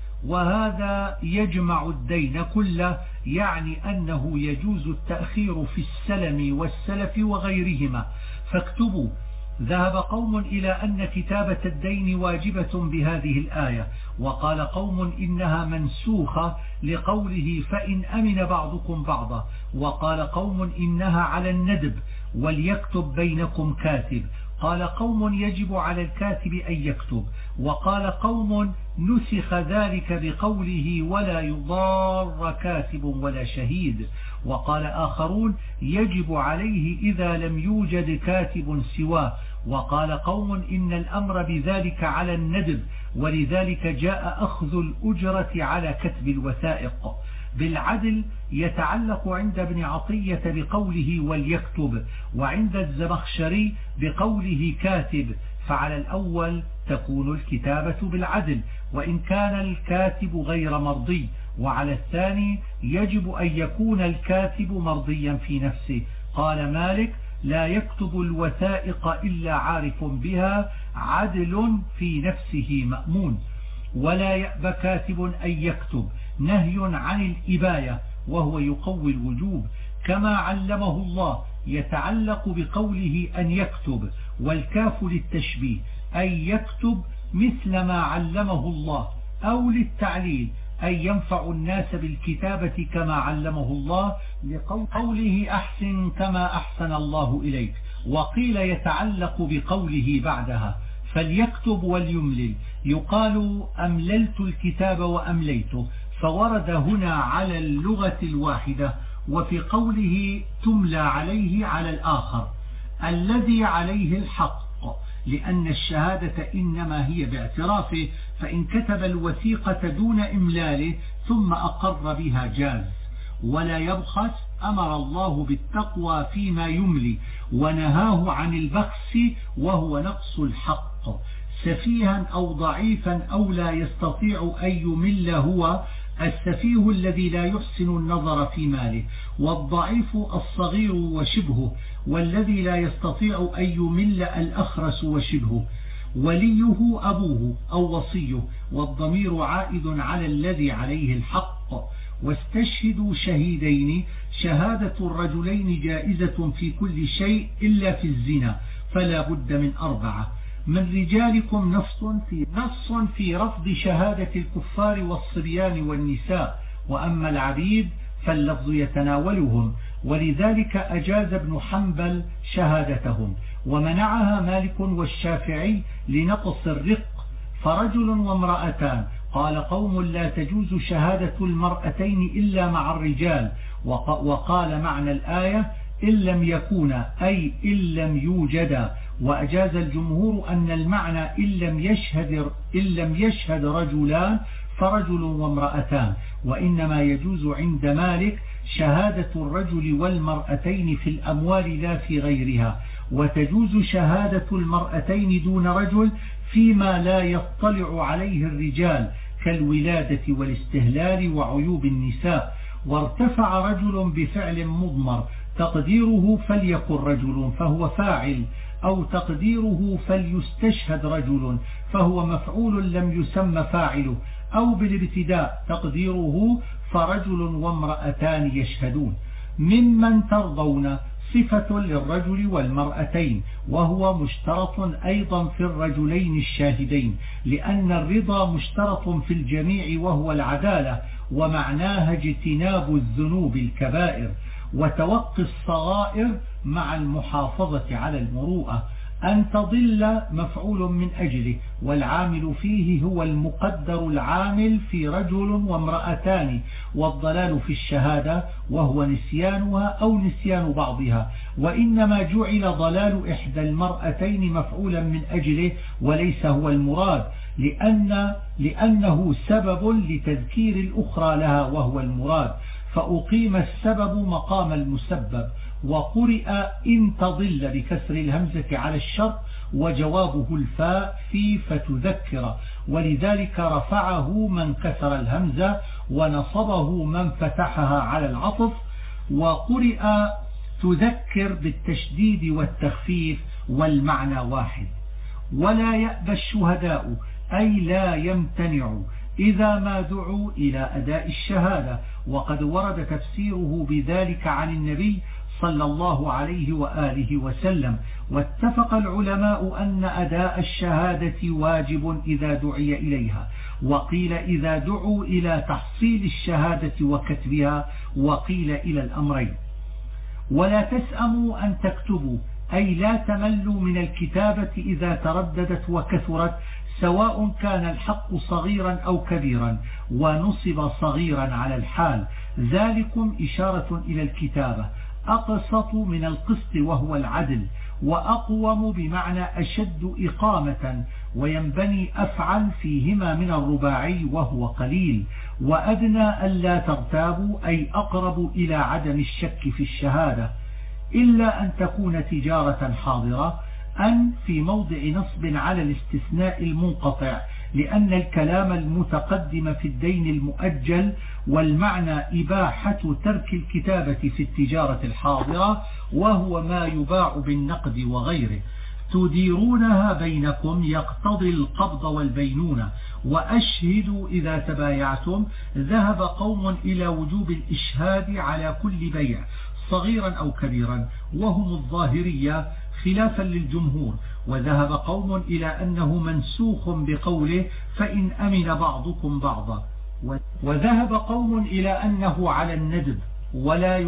وهذا يجمع الدين كله، يعني أنه يجوز التأخير في السلم والسلف وغيرهما، فاكتبوا. ذهب قوم إلى أن كتابة الدين واجبة بهذه الآية، وقال قوم إنها منسوخة لقوله: فإن أمن بعضكم بعضا. وقال قوم إنها على الندب، وليكتب بينكم كاتب. قال قوم يجب على الكاتب أن يكتب. وقال قوم نسخ ذلك بقوله: ولا يضار كاتب ولا شهيد. وقال آخرون يجب عليه إذا لم يوجد كاتب سواه. وقال قوم إن الأمر بذلك على الندب، ولذلك جاء أخذ الأجرة على كتب الوثائق. بالعدل يتعلق عند ابن عطية بقوله وليكتب، وعند الزمخشري بقوله كاتب، فعلى الأول تكون الكتابة بالعدل وإن كان الكاتب غير مرضي، وعلى الثاني يجب أن يكون الكاتب مرضيا في نفسه. قال مالك: لا يكتب الوثائق إلا عارف بها، عدل في نفسه مأمون. ولا يأبى كاتب أن يكتب، نهي عن الإباية وهو يقوي الوجوب، كما علمه الله، يتعلق بقوله أن يكتب، والكاف للتشبيه أي يكتب مثل ما علمه الله، أو للتعليل أي ينفع الناس بالكتابة كما علمه الله، لقوله أحسن كما أحسن الله إليك. وقيل يتعلق بقوله بعدها فليكتب وليملل، يقال أمللت الكتاب وأمليته، فورد هنا على اللغة الواحدة. وفي قوله تملى عليه على الآخر الذي عليه الحق، لأن الشهادة إنما هي باعترافه، فإن كتب الوثيقة دون إملاله ثم أقر بها جاز. ولا يبخس، أمر الله بالتقوى فيما يملي، ونهاه عن البخس وهو نقص الحق. سفيها أو ضعيفا أو لا يستطيع أن يمل هو السفيه الذي لا يحسن النظر في ماله، والضعيف الصغير وشبهه، والذي لا يستطيع أن يمل الأخرس وشبهه. وليه أبوه أو وصيه، والضمير عائد على الذي عليه الحق. واستشهدوا شهيدين، شهادة الرجلين جائزة في كل شيء إلا في الزنا، فلا بد من 4. من رجالكم نص في رفض شهادة الكفار والصبيان والنساء، وأما العبيد فاللفظ يتناولهم، ولذلك أجاز ابن حنبل شهادتهم، ومنعها مالك والشافعي لنقص الرق. فرجل وامرأتان، قال قوم لا تجوز شهادة المرأتين إلا مع الرجال، وقال معنى الآية إن لم يكونا أي إن لم يوجدا. وأجاز الجمهور أن المعنى إن لم يشهد رجلان فرجل وامرأتان، وإنما يجوز عند مالك شهادة الرجل والمرأتين في الأموال لا في غيرها، وتجوز شهادة المرأتين دون رجل فيما لا يطلع عليه الرجال كالولادة والاستهلال وعيوب النساء. وارتفع رجل بفعل مضمر تقديره فليكن رجل فهو فاعل، أو تقديره فليستشهد رجل فهو مفعول لم يسمى فاعله، أو بالابتداء تقديره فرجل وامرأتان يشهدون. ممن ترضون صفة للرجل والمرأتين، وهو مشترط أيضا في الرجلين الشاهدين، لأن الرضا مشترط في الجميع وهو العدالة، ومعناها اجتناب الذنوب الكبائر وتوقي الصغائر مع المحافظة على المروءة. أن تضل مفعول من أجله، والعامل فيه هو المقدر العامل في رجل وامرأتان، والضلال في الشهادة وهو نسيانها أو نسيان بعضها، وإنما جعل ضلال إحدى المرأتين مفعولا من أجله وليس هو المراد، لأنه سبب لتذكير الأخرى لها وهو المراد، فأقيم السبب مقام المسبب. وقرئ إن تضل بكسر الهمزة على الشرط، وجوابه الفاء في فتذكر، ولذلك رفعه من كسر الهمزة ونصبه من فتحها على العطف. وقرئ تذكر بالتشديد والتخفيف والمعنى واحد. ولا يأبى الشهداء أي لا يمتنع إذا ما دعوا إلى أداء الشهادة، وقد ورد تفسيره بذلك عن النبي صلى الله عليه وآله وسلم. واتفق العلماء أن أداء الشهادة واجب إذا دعي إليها، وقيل إذا دعوا إلى تحصيل الشهادة وكتبها، وقيل إلى الأمرين. ولا تسأموا أن تكتبوا أي لا تملوا من الكتابة إذا ترددت وكثرت، سواء كان الحق صغيرا أو كبيرا، ونصب صغيرا على الحال. ذلكم إشارة إلى الكتابة. أقسط من القسط وهو العدل، وأقوم بمعنى أشد إقامة، وينبني أفعل فيهما من الرباعي وهو قليل. وأدنى ألا ترتابوا أي أقرب إلى عدم الشك في الشهادة، إلا أن تكون تجارة حاضرة، أن في موضع نصب على الاستثناء المنقطع، لأن الكلام المتقدم في الدين المؤجل، والمعنى إباحة ترك الكتابة في التجارة الحاضرة، وهو ما يباع بالنقد وغيره. تديرونها بينكم يقتضي القبض والبينونة. وأشهدوا إذا تبايعتم. ذهب قوم إلى وجوب الإشهاد على كل بيع صغيرا أو كبيرا، وهم الظاهرية خلافا للجمهور. وذهب قوم إلى أنه منسوخ بقوله فإن أمن بعضكم بعضا. وذهب قوم إلى أنه على الندب، ولا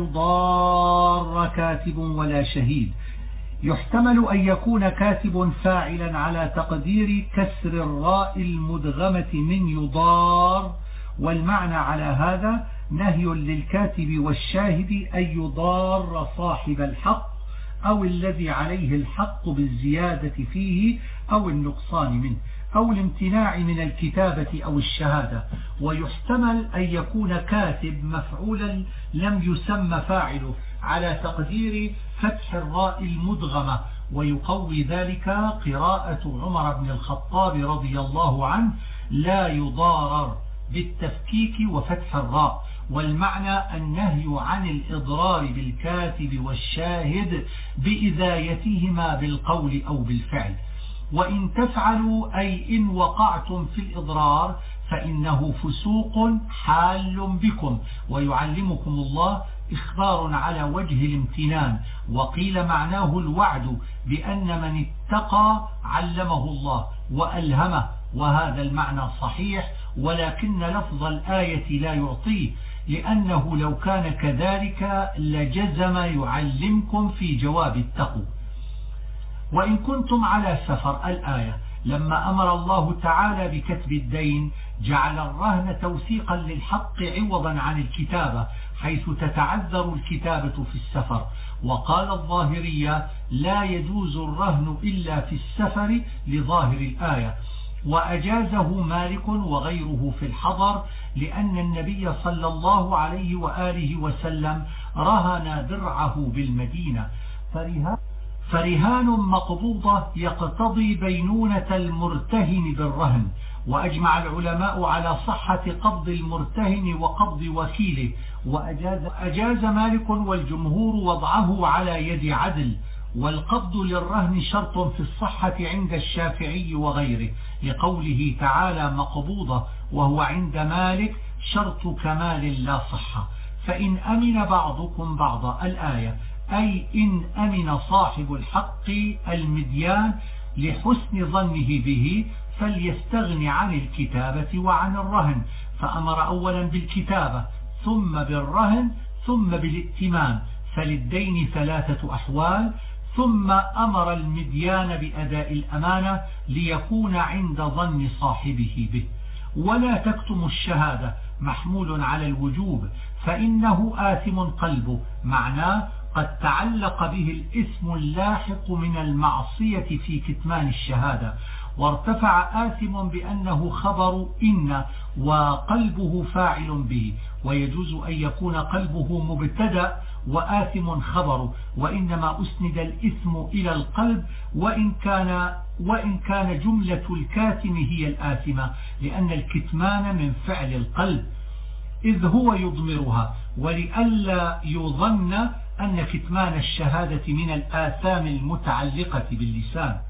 يضار كاتب ولا شهيد. يحتمل أن يكون كاتب فاعلا على تقدير كسر الراء المدغمة من يضار، والمعنى على هذا نهي للكاتب والشاهد أن يضار صاحب الحق أو الذي عليه الحق بالزيادة فيه أو النقصان منه، أو الامتناع من الكتابة أو الشهادة. ويحتمل أن يكون كاتب مفعولا لم يسمى فاعله على تقدير فتح الراء المدغمة، ويقوي ذلك قراءة عمر بن الخطاب رضي الله عنه لا يضارر بالتفكيك وفتح الراء. والمعنى النهي عن الإضرار بالكاتب والشاهد بإذايتهما بالقول أو بالفعل. وإن تفعلوا أي إن وقعتم في الإضرار فإنه فسوق حال بكم. ويعلمكم الله إخبار على وجه الامتنان، وقيل معناه الوعد بأن من اتقى علمه الله وألهمه، وهذا المعنى صحيح، ولكن لفظ الآية لا يعطيه، لأنه لو كان كذلك لجزم يعلمكم في جواب التقوى. وإن كنتم على سفر الآية، لما أمر الله تعالى بكتب الدين جعل الرهن توثيقا للحق عوضا عن الكتابة، حيث تتعذر الكتابة في السفر. وقال الظاهرية لا يجوز الرهن إلا في السفر لظاهر الآية، وأجازه مالك وغيره في الحضر، لأن النبي صلى الله عليه وآله وسلم رهن درعه بالمدينة. فرهان مقبوضة يقتضي بينونة المرتهن بالرهن. وأجمع العلماء على صحة قبض المرتهن وقبض وكيله، وأجاز مالك والجمهور وضعه على يد عدل. والقبض للرهن شرط في الصحة عند الشافعي وغيره، لقوله تعالى مقبوضة، وهو عند مالك شرط كمال لا صحة. فإن أمن بعضكم بعضا الآية، أي إن أمن صاحب الحق المديان لحسن ظنه به فليستغن عن الكتابة وعن الرهن. فأمر أولا بالكتابة ثم بالرهن ثم بالائتمان، فللدين 3 أحوال. ثم أمر المديان بأداء الأمانة ليكون عند ظن صاحبه به. ولا تكتم الشهادة محمول على الوجوب، فإنه آثم قلبه، معناه قد تعلق به الإثم اللاحق من المعصية في كتمان الشهادة. وارتفع آثم بأنه خبر إن وقلبه فاعل به، ويجوز أن يكون قلبه مبتدأ وآثم خبر، وإنما أسند الإثم إلى القلب، وإن كان جملة الكاتم هي الآثمة، لأن الكتمان من فعل القلب إذ هو يضمرها، ولئلا يظن أن كتمان الشهادة من الآثام المتعلقة باللسان.